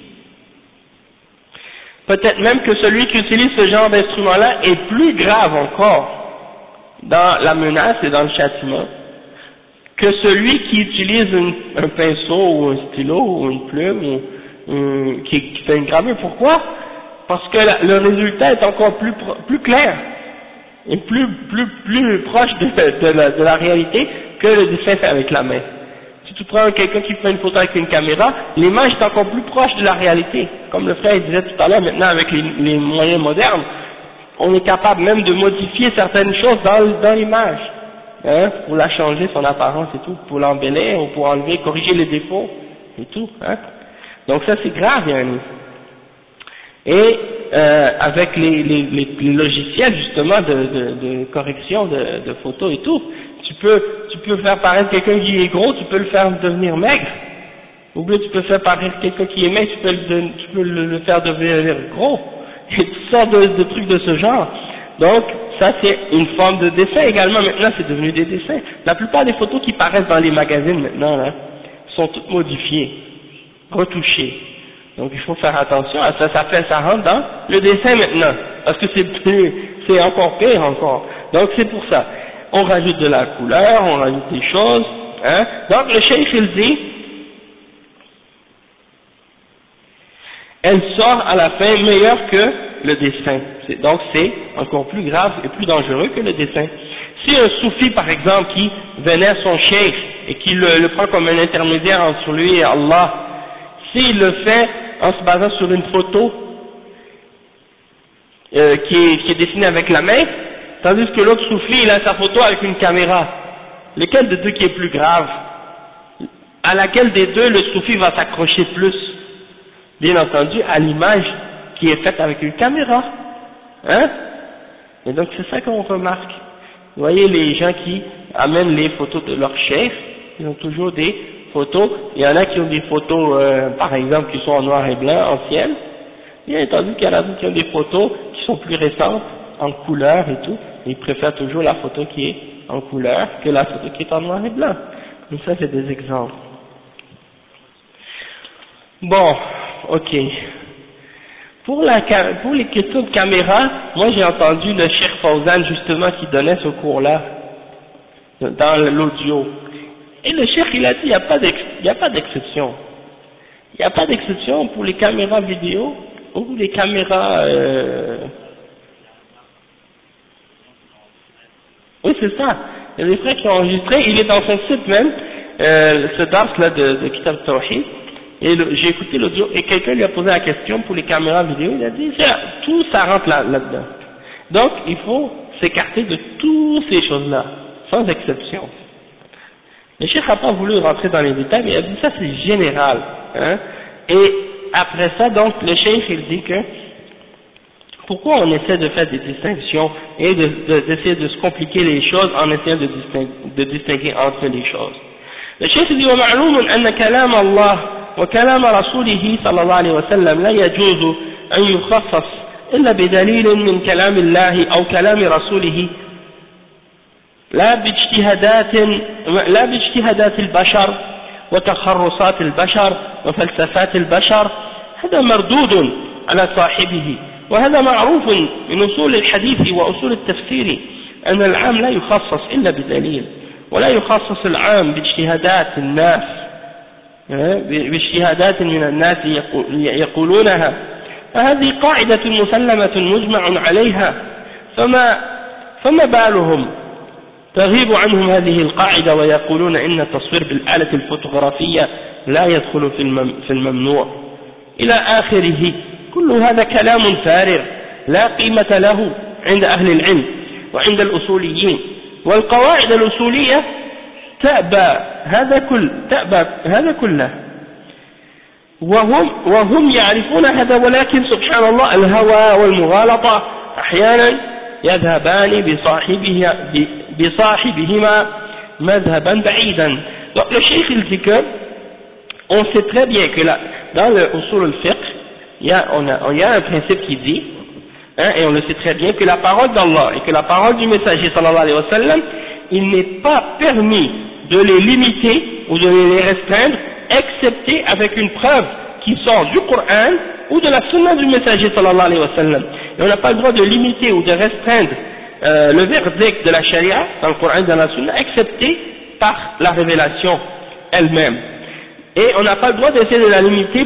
Speaker 1: peut-être même que celui qui utilise ce genre d'instrument-là est plus grave encore dans la menace et dans le châtiment que celui qui utilise un pinceau ou un stylo ou une plume ou qui fait une gravure. Pourquoi? Parce que le résultat est encore plus clair et plus proche de la réalité que le dessin fait avec la main. Si tu prends quelqu'un qui fait une photo avec une caméra, l'image est encore plus proche de la réalité. Comme le frère disait tout à l'heure, maintenant avec les moyens modernes, on est capable même de modifier certaines choses dans l'image, pour la changer son apparence et tout, pour l'embellir ou pour enlever, corriger les défauts et tout. Donc ça c'est grave, Yannis. Et avec les logiciels justement de correction de photos et tout, tu peux faire paraître quelqu'un qui est gros, tu peux le faire devenir maigre, ou bien tu peux faire paraître quelqu'un qui est maigre, tu peux le faire devenir gros, et toutes sortes de trucs de ce genre. Donc ça c'est une forme de dessin également. Maintenant c'est devenu des dessins. La plupart des photos qui paraissent dans les magazines maintenant là, sont toutes modifiées, retouchées. Donc il faut faire attention à ça, ça rentre dans le dessin maintenant, parce que c'est encore pire encore. Donc c'est pour ça, on rajoute de la couleur, on rajoute des choses, Donc le cheikh il dit, elle sort à la fin meilleure que le dessin. Donc c'est encore plus grave et plus dangereux que le dessin. Si un soufi par exemple qui vénère son cheikh et qui le prend comme un intermédiaire entre lui et Allah, s'il le fait en se basant sur une photo qui est dessinée avec la main, tandis que l'autre soufi, il a sa photo avec une caméra. Lequel des deux qui est plus grave? À laquelle des deux le soufi va s'accrocher plus? Bien entendu, à l'image qui est faite avec une caméra. Hein? Et donc c'est ça qu'on remarque. Vous voyez les gens qui amènent les photos de leur chef, ils ont toujours des photos. Il y en a qui ont des photos, par exemple, qui sont en noir et blanc, anciennes. Bien entendu qu'il y en a d'autres qui ont des photos qui sont plus récentes, en couleur et tout. Ils préfèrent toujours la photo qui est en couleur que la photo qui est en noir et blanc. Donc ça c'est des exemples. Bon, ok. Pour les questions de caméra, moi j'ai entendu le Cheikh Fawzan justement qui donnait ce cours-là, dans l'audio. Et le Cheikh il a dit il n'y a pas d'exception. Il n'y a pas d'exception pour les caméras vidéo ou les caméras... Oui c'est ça, il y a des frères qui ont enregistré, il est dans son site même, ce dars là de Kitab Tawhid. Et j'ai écouté l'audio et quelqu'un lui a posé la question pour les caméras vidéo, il a dit tout ça rentre là-dedans. Donc il faut s'écarter de toutes ces choses-là, sans exception. Le cheikh n'a pas voulu rentrer dans les détails, mais il a dit ça c'est général. Hein? Et après ça, donc le cheikh il dit que pourquoi on essaie de faire des distinctions et d'essayer de se compliquer les choses en essayant de distinguer entre les choses. Le cheikh dit ومعلوم أن كلام الله وكلام رسوله صلى الله عليه وسلم لا يجوز أن يخصص إلا بدليل من كلام الله أو كلام رسوله لا باجتهادات البشر وتخرصات البشر وفلسفات البشر. هذا مردود على صاحبه، وهذا معروف من أصول الحديث وأصول التفسير أن العام لا يخصص إلا بدليل، ولا يخصص العام باجتهادات الناس باجتهادات من الناس يقولونها، فهذه قاعدة مسلمة مجمع عليها، فما بالهم تغيب عنهم هذه القاعدة ويقولون إن التصوير بالآلة الفوتوغرافية لا يدخل في الممنوع إلى آخره. كل هذا كلام فارغ لا قيمة له عند أهل العلم وعند الأصوليين، والقواعد الأصولية تأبى هذا كله، وهم يعرفون هذا، ولكن سبحان الله الهوى والمغالطة أحيانا يذهبان بصاحبهما مذهبا بعيدا. Donc le cheikh il dit que on sait très bien que là, dans le usul al-fiqh il y a un principe qui dit, hein, et on le sait très bien, que la parole d'Allah et que la parole du messager sallallahu alayhi wa sallam, il n'est pas permis de les limiter ou de les restreindre, excepté avec une preuve qui sort du Coran ou de la sunna du messager sallallahu alayhi wa sallam. Et on n'a pas le droit de limiter ou de restreindre le verdict de la charia dans le Coran et dans la sunna, excepté par la révélation elle-même. Et on n'a pas le droit d'essayer de la limiter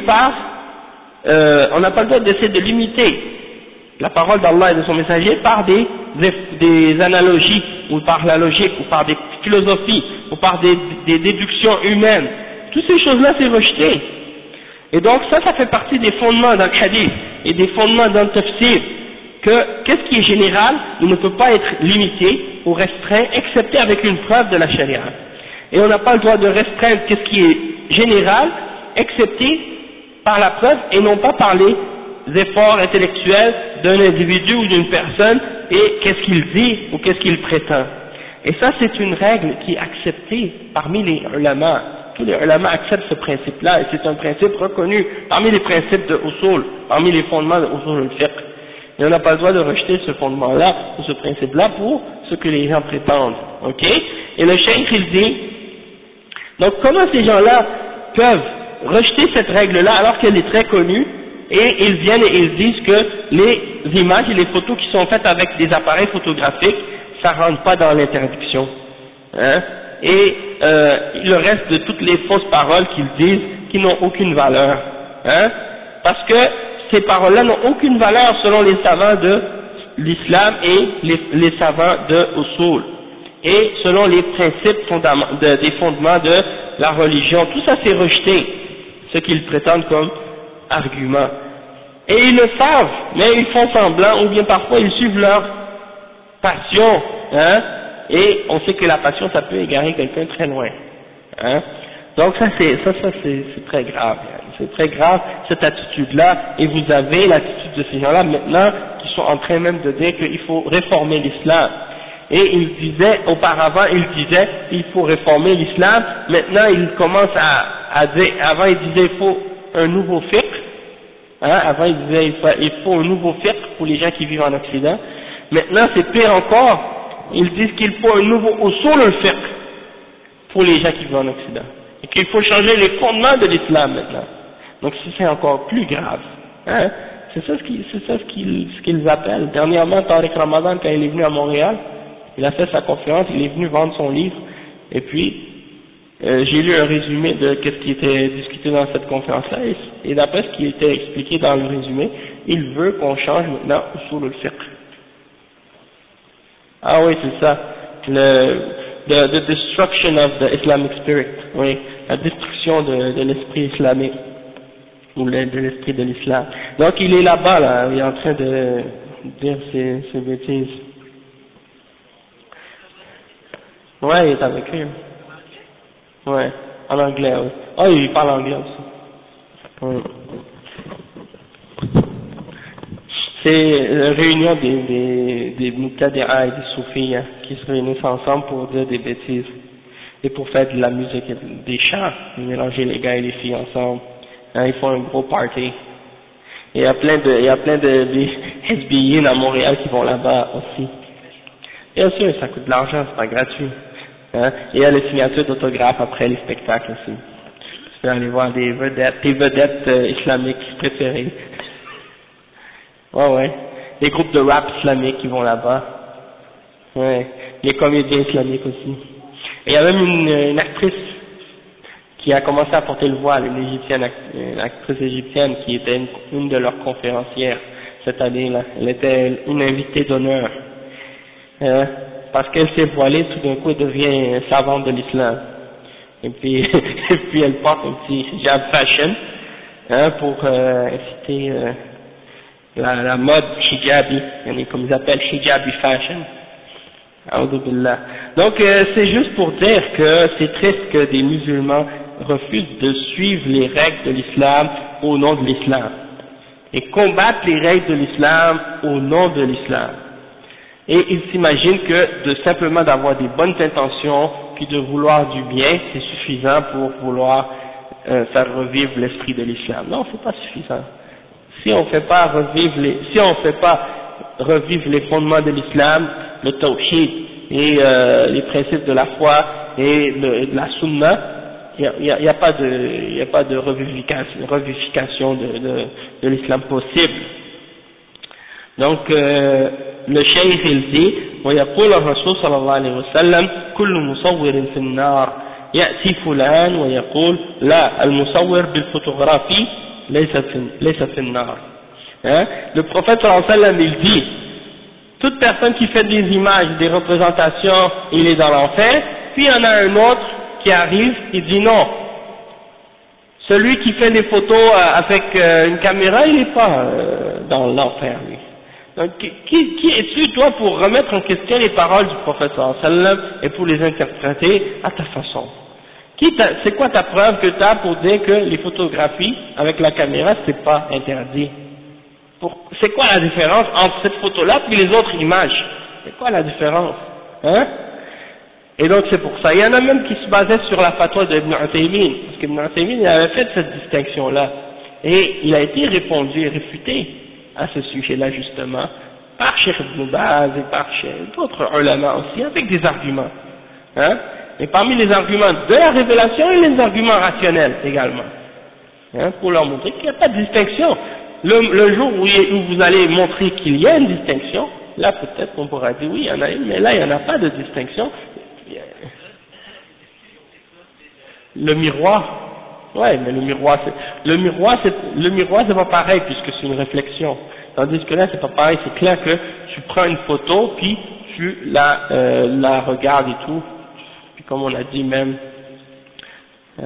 Speaker 1: on n'a pas le droit d'essayer de limiter la parole d'Allah et de son messager par des analogies, ou par la logique, ou par des philosophies, ou par des déductions humaines. Toutes ces choses-là, c'est rejeté. Et donc ça fait partie des fondements dans le hadith et des fondements dans le tafsir, que qu'est-ce qui est général, il ne peut pas être limité ou restreint, excepté avec une preuve de la charia. Et on n'a pas le droit de restreindre qu'est-ce qui est général, excepté par la preuve et non pas par les efforts intellectuels d'un individu ou d'une personne et qu'est-ce qu'il dit ou qu'est-ce qu'il prétend. Et ça c'est une règle qui est acceptée parmi les ulama. Tous les ulama acceptent ce principe-là et c'est un principe reconnu parmi les principes de usul, parmi les fondements de usul al-fiqh. Et on n'a pas le droit de rejeter ce fondement-là ou ce principe-là pour ce que les gens prétendent. Ok? Et le cheikh il dit, donc comment ces gens-là peuvent rejeter cette règle-là alors qu'elle est très connue, et ils viennent et ils disent que les images et les photos qui sont faites avec des appareils photographiques, ça ne rentre pas dans l'interdiction. Hein? Et le reste de toutes les fausses paroles qu'ils disent qui n'ont aucune valeur. Hein? Parce que ces paroles-là n'ont aucune valeur selon les savants de l'islam et les savants de Usul. Et selon les principes des fondements de la religion. Tout ça c'est rejeté, ce qu'ils prétendent comme argument. Et ils le savent, mais ils font semblant, ou bien parfois ils suivent leur passion, hein, et on sait que la passion ça peut égarer quelqu'un très loin, hein. Donc ça c'est très grave, c'est très grave cette attitude-là, et vous avez l'attitude de ces gens-là maintenant qui sont en train même de dire qu'il faut réformer l'islam. Et ils disaient, auparavant ils disaient il faut réformer l'islam, maintenant ils commencent à dire, avant ils disaient il faut un nouveau fiqh, hein, avant ils disaient il faut un nouveau fiqh pour les gens qui vivent en Occident, maintenant c'est pire encore, ils disent qu'il faut un nouveau usul al-fiqh pour les gens qui vivent en Occident, et qu'il faut changer les fondements de l'islam maintenant. Donc c'est encore plus grave, hein. C'est ça ce qu'ils appellent. Dernièrement, Tariq Ramadan, quand il est venu à Montréal, il a fait sa conférence, il est venu vendre son livre, et puis j'ai lu un résumé de ce qui était discuté dans cette conférence-là, et d'après ce qui était expliqué dans le résumé, il veut qu'on change maintenant usul al-fiqh. Ah oui, c'est ça, the destruction of the Islamic spirit, oui, la destruction de l'esprit islamique, ou de l'esprit de l'islam. Donc il est là-bas, là, il est en train de dire ces bêtises. Ouais, il est avec eux. Ouais, en anglais, oui. Oh, il parle anglais aussi. Oui. C'est une réunion des Muqtadi'a et des Soufis, hein, qui se réunissent ensemble pour dire des bêtises et pour faire de la musique et des chants, mélanger les gars et les filles ensemble. Hein, ils font un gros party. Et il y a plein de Hizbiyyin à Montréal qui vont là-bas aussi. Bien sûr, ça coûte de l'argent, c'est pas gratuit. Hein, et il y a les signatures d'autographes après les spectacles aussi. Tu peux aller voir tes vedettes islamiques préférées. Ouais. Les groupes de rap islamiques qui vont là-bas. Ouais. Les comédiens islamiques aussi. Et il y a même une actrice qui a commencé à porter le voile, une actrice égyptienne qui était une de leurs conférencières cette année-là. Elle était une invitée d'honneur. Parce qu'elle s'est voilée, tout d'un coup elle devient savante de l'islam. Et puis elle porte un petit hijab fashion, hein, pour inciter la mode hijabi, comme ils appellent hijabi fashion. A'udhu billah. Donc c'est juste pour dire que c'est triste que des musulmans refusent de suivre les règles de l'islam au nom de l'islam et combattent les règles de l'islam au nom de l'islam. Et ils s'imaginent que de simplement d'avoir des bonnes intentions puis de vouloir du bien, c'est suffisant pour vouloir faire revivre l'esprit de l'islam. Non, c'est pas suffisant. Si on fait pas revivre les fondements de l'islam, le tawhid et les principes de la foi et de la sunna, il y a pas de revivification de l'islam possible. Donc le cheikh il dit ويقول الرسول صلى الله عليه وسلم كل مصور في النار يأتي فلان ويقول لا المصور بالفوتوغرافي ليس في النار. Le prophète sallallahu alayhi wa sallam il dit toute personne qui fait des images, des représentations, il est dans l'enfer. Puis il y en a un autre qui arrive, il dit non, celui qui fait des photos avec une caméra, il n'est pas dans l'enfer, lui. Donc, qui es-tu, toi, pour remettre en question les paroles du prophète sallallahu alayhi wa sallam et pour les interpréter à ta façon? C'est quoi ta preuve que tu as pour dire que les photographies avec la caméra, c'est pas interdit? C'est quoi la différence entre cette photo-là et les autres images? C'est quoi la différence? Hein? Et donc c'est pour ça. Il y en a même qui se basaient sur la fatwa d'Ibn Uthaymin, parce qu'Ibn Uthaymin il avait fait cette distinction-là, et il a été répondu et réfuté à ce sujet-là justement, par Cheikh Ibn Baz et par d'autres ulama aussi, avec des arguments. Hein? Et parmi les arguments de la révélation et les arguments rationnels également. Hein? Pour leur montrer qu'il n'y a pas de distinction. Le jour où vous allez montrer qu'il y a une distinction, là peut-être qu'on pourra dire oui, il y en a une, mais là il n'y en a pas de distinction. Le miroir, ouais, mais le miroir c'est pas pareil puisque c'est une réflexion. Tandis que là c'est pas pareil, c'est clair que tu prends une photo puis tu la regardes et tout, puis comme on a dit même,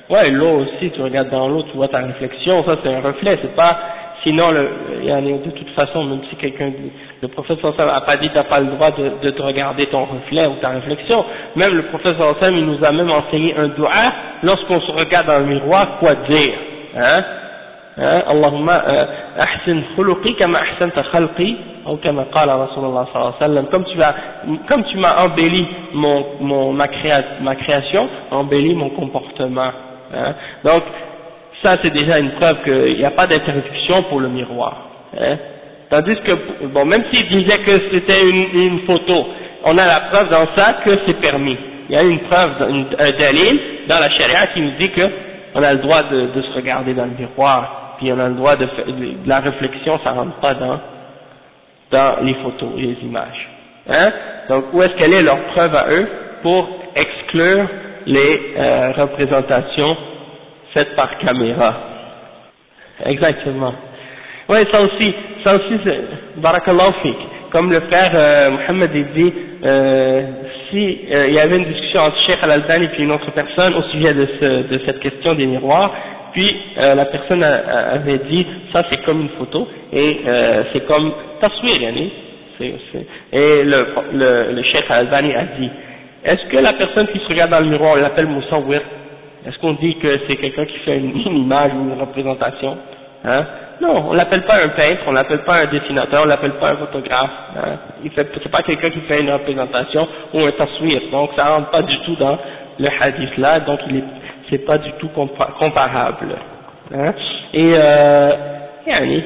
Speaker 1: Ouais, l'eau aussi, tu regardes dans l'eau, tu vois ta réflexion, ça c'est un reflet, c'est pas, sinon de toute façon, même si le professeur Sam a pas dit t'as pas le droit de te regarder ton reflet ou ta réflexion, même le professeur Sam il nous a même enseigné un doua, lorsqu'on se regarde dans le miroir, quoi dire, hein, Allahumma ahsin khuluqi kama ahsanta khalqi, ou kama qala Rasulullah sallallahu alayhi wa sallam, comme tu m'as embelli ma création, embelli mon comportement. Hein. Donc, ça c'est déjà une preuve qu'il n'y a pas d'interdiction pour le miroir. Hein. Tandis que, bon, même s'il disait que c'était une photo, on a la preuve dans ça que c'est permis. Il y a une preuve, un dalil dans la charia qui nous dit que on a le droit de se regarder dans le miroir, puis on a le droit de la réflexion, ça rentre pas dans les photos et les images. Hein. Donc, où est-ce qu'elle est leur preuve à eux pour exclure les représentations faites par caméra? Exactement. Oui, ça aussi c'est barakallahu fik. Comme le frère Mohamed dit, si il y avait une discussion entre Cheikh Al-Albani et une autre personne au sujet de cette question des miroirs, puis la personne avait dit ça c'est comme une photo et c'est comme taswir yani. Et le Cheikh Al-Albani a dit, est-ce que la personne qui se regarde dans le miroir, on l'appelle Moussawir? Est-ce qu'on dit que c'est quelqu'un qui fait une image ou une représentation? Hein? Non, on l'appelle pas un peintre, on l'appelle pas un dessinateur, on l'appelle pas un photographe. Hein? C'est pas quelqu'un qui fait une représentation ou un taswir. Donc ça rentre pas du tout dans le hadith là, donc c'est pas du tout comparable. Hein? Et yani,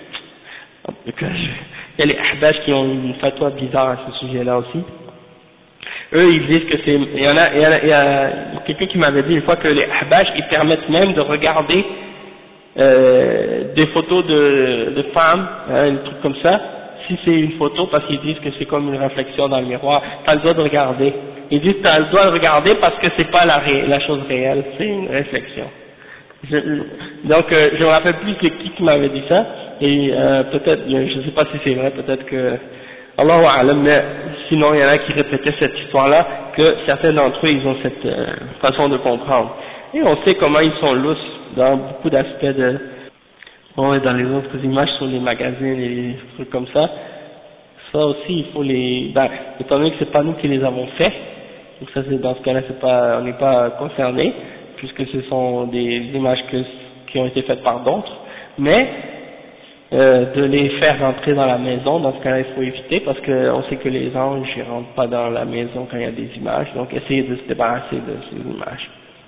Speaker 1: il y a les ahbash qui ont une fatwa bizarre à ce sujet-là aussi. Eux, ils disent que il y a quelqu'un qui m'avait dit une fois que les ahbash, ils permettent même de regarder des photos de femmes, hein, des trucs comme ça, si c'est une photo, parce qu'ils disent que c'est comme une réflexion dans le miroir, t'as le droit de regarder. Ils disent que t'as le droit de regarder parce que c'est pas la chose réelle, c'est une réflexion. Donc, je me rappelle plus c'est qui m'avait dit ça, et peut-être, je sais pas si c'est vrai, peut-être que Allahu a'lam, mais sinon il y en a qui répétaient cette histoire-là, que certains d'entre eux ils ont cette façon de comprendre. Et on sait comment ils sont lousses dans beaucoup d'aspects dans les autres images sur les magazines et les trucs comme ça. Ça aussi il faut étant donné que c'est pas nous qui les avons fait, donc ça c'est dans ce cas-là on n'est pas concerné, puisque ce sont des images qui ont été faites par d'autres, mais de les faire rentrer dans la maison, dans ce cas-là il faut éviter, parce qu'on sait que les anges ne rentrent pas dans la maison quand il y a des images, donc essayez de se débarrasser de ces images.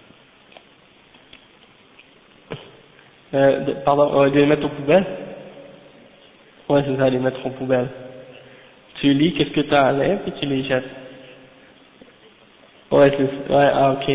Speaker 1: De les mettre aux poubelles? Ouais, c'est ça, les mettre aux poubelles. Tu lis qu'est-ce que tu as à l'air, puis tu les jettes. Ouais, ah ok.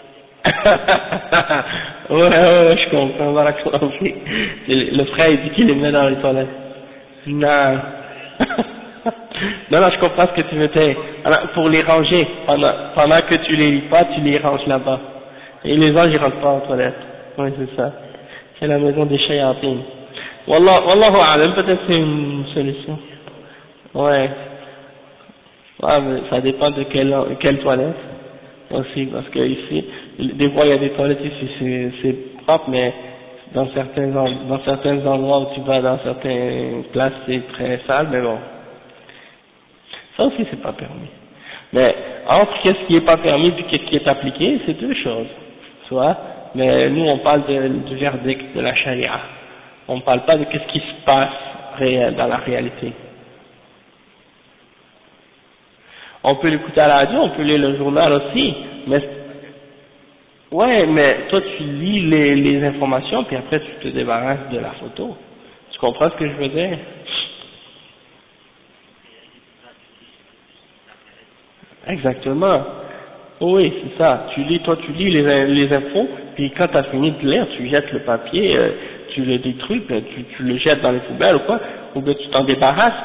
Speaker 1: ouais, je comprends, barakallahu fik. Le frère il dit qu'il les met dans les toilettes. Non. non, je comprends ce que tu veux dire. Alors, pour les ranger, pendant que tu les lis pas, tu les ranges là-bas. Et les anges ils rentrent pas aux toilettes. Ouais, c'est ça. C'est la maison des shayatin. Wallahu a'lam, peut-être c'est une solution. Ouais. Ouais, mais ça dépend de quelle toilette. Aussi, parce que ici, des fois il y a des toilettes ici, c'est propre, mais dans certains endroits où tu vas, dans certaines places, c'est très sale, mais bon. Ça aussi c'est pas permis. Mais entre qu'est-ce qui est pas permis et qu'est-ce qui est appliqué, c'est deux choses. Soit, mais nous on parle du verdict de la charia. On parle pas de qu'est-ce qui se passe réel dans la réalité. On peut l'écouter à la radio, on peut lire le journal aussi, mais ouais, mais toi tu lis les informations puis après tu te débarrasses de la photo. Tu comprends ce que je veux dire? Exactement. Oui, c'est ça. Tu lis les infos, puis quand tu as fini de lire, tu jettes le papier, tu le détruis, puis tu le jettes dans les poubelles ou quoi, ou bien tu t'en débarrasses.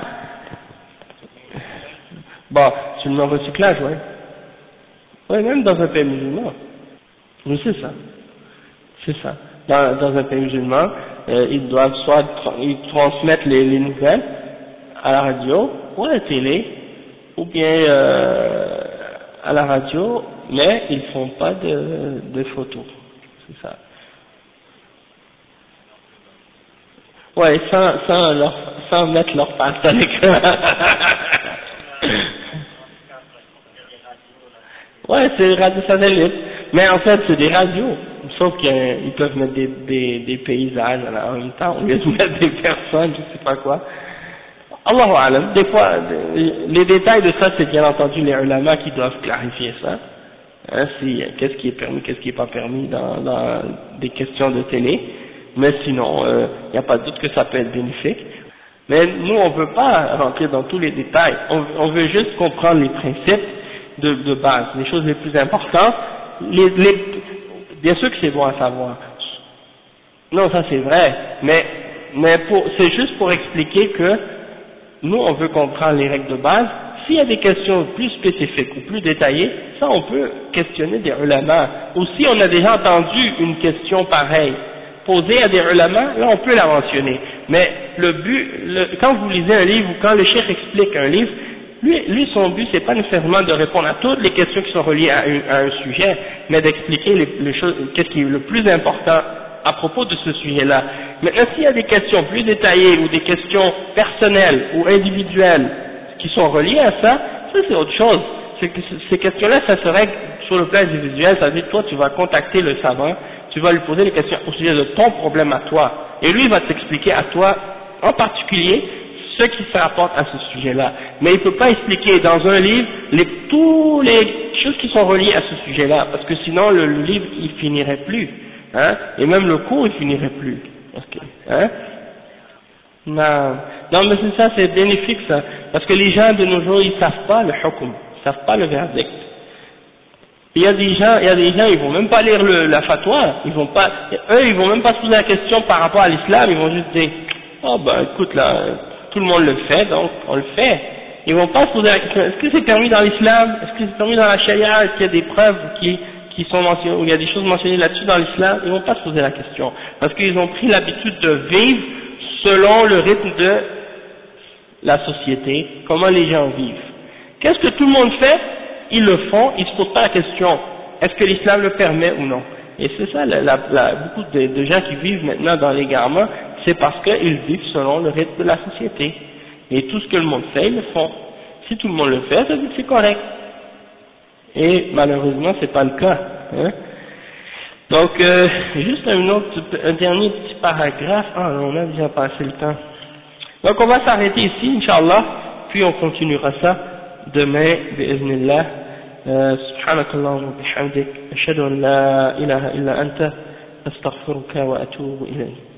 Speaker 1: Bon, c'est le recyclage, ouais. Ouais, même dans un pays musulman. Oui, c'est ça. C'est ça. Dans un pays musulman, ils doivent ils transmettent les nouvelles à la radio, ou à la télé, ou bien à la radio, mais ils font pas de photos. c'est ça. Ouais, sans mettre leur face à l'écran. Ouais, c'est des radios satellites. Mais en fait, c'est des radios. Sauf qu'ils peuvent mettre des paysages en même temps, au lieu de mettre des personnes, je sais pas quoi. Allahu alam. Des fois, les détails de ça, c'est bien entendu les ulama qui doivent clarifier ça. Hein, qu'est-ce qui est permis, qu'est-ce qui est pas permis dans des questions de télé. Mais sinon, il n'y a pas de doute que ça peut être bénéfique. Mais nous, on ne veut pas rentrer dans tous les détails. On veut juste comprendre les principes de base, les choses les plus importantes. Bien sûr que c'est bon à savoir. Non, ça c'est vrai. Mais c'est juste pour expliquer que nous, on veut comprendre les règles de base. S'il y a des questions plus spécifiques ou plus détaillées, ça on peut questionner des ulama. Ou si on a déjà entendu une question pareille posée à des ulama, là on peut la mentionner. Mais le but, quand vous lisez un livre ou quand le cheikh explique un livre, lui son but c'est pas nécessairement de répondre à toutes les questions qui sont reliées à un sujet, mais d'expliquer les choses, qu'est-ce qui est le plus important à propos de ce sujet-là. Maintenant, s'il y a des questions plus détaillées ou des questions personnelles ou individuelles qui sont reliées à ça, ça c'est autre chose. Ces questions-là, ça serait sur le plan individuel, ça veut dire que toi tu vas contacter le savant, tu vas lui poser des questions au sujet de ton problème à toi, et lui il va t'expliquer à toi, en particulier, ce qui se rapporte à ce sujet-là. Mais il ne peut pas expliquer dans un livre toutes les choses qui sont reliées à ce sujet-là, parce que sinon le livre il finirait plus. Hein, et même le cours il finirait plus. Okay. Hein? Non, mais c'est ça, c'est bénéfique ça, parce que les gens de nos jours ils savent pas le hukm, ils savent pas le verdict. Il y a des gens, ils vont même pas lire la fatwa, ils vont même pas se poser la question par rapport à l'islam, ils vont juste dire, oh ben écoute là, tout le monde le fait, donc on le fait. Ils vont pas se poser la question, est-ce que c'est permis dans l'islam, est-ce que c'est permis dans la charia, est-ce qu'il y a des preuves qui sont mentionnées, ou il y a des choses mentionnées là-dessus dans l'islam, ils vont pas se poser la question, parce qu'ils ont pris l'habitude de vivre selon le rythme de la société, comment les gens vivent. Qu'est-ce que tout le monde fait? Ils le font, ils se posent pas la question, est-ce que l'islam le permet ou non? Et c'est ça, beaucoup de gens qui vivent maintenant dans l'égarement, c'est parce qu'ils vivent selon le rythme de la société. Et tout ce que le monde fait, ils le font. Si tout le monde le fait, ça veut dire que c'est correct. Et malheureusement, c'est pas le cas. Hein. Donc, juste un dernier petit paragraphe. Ah, on a déjà passé le temps. Donc, on va s'arrêter ici, Inch'Allah, puis on continuera ça demain, bi'iznillah. سبحانك اللهم وبحمدك أشهد أن لا إله إلا أنت أستغفرك وأتوب إليك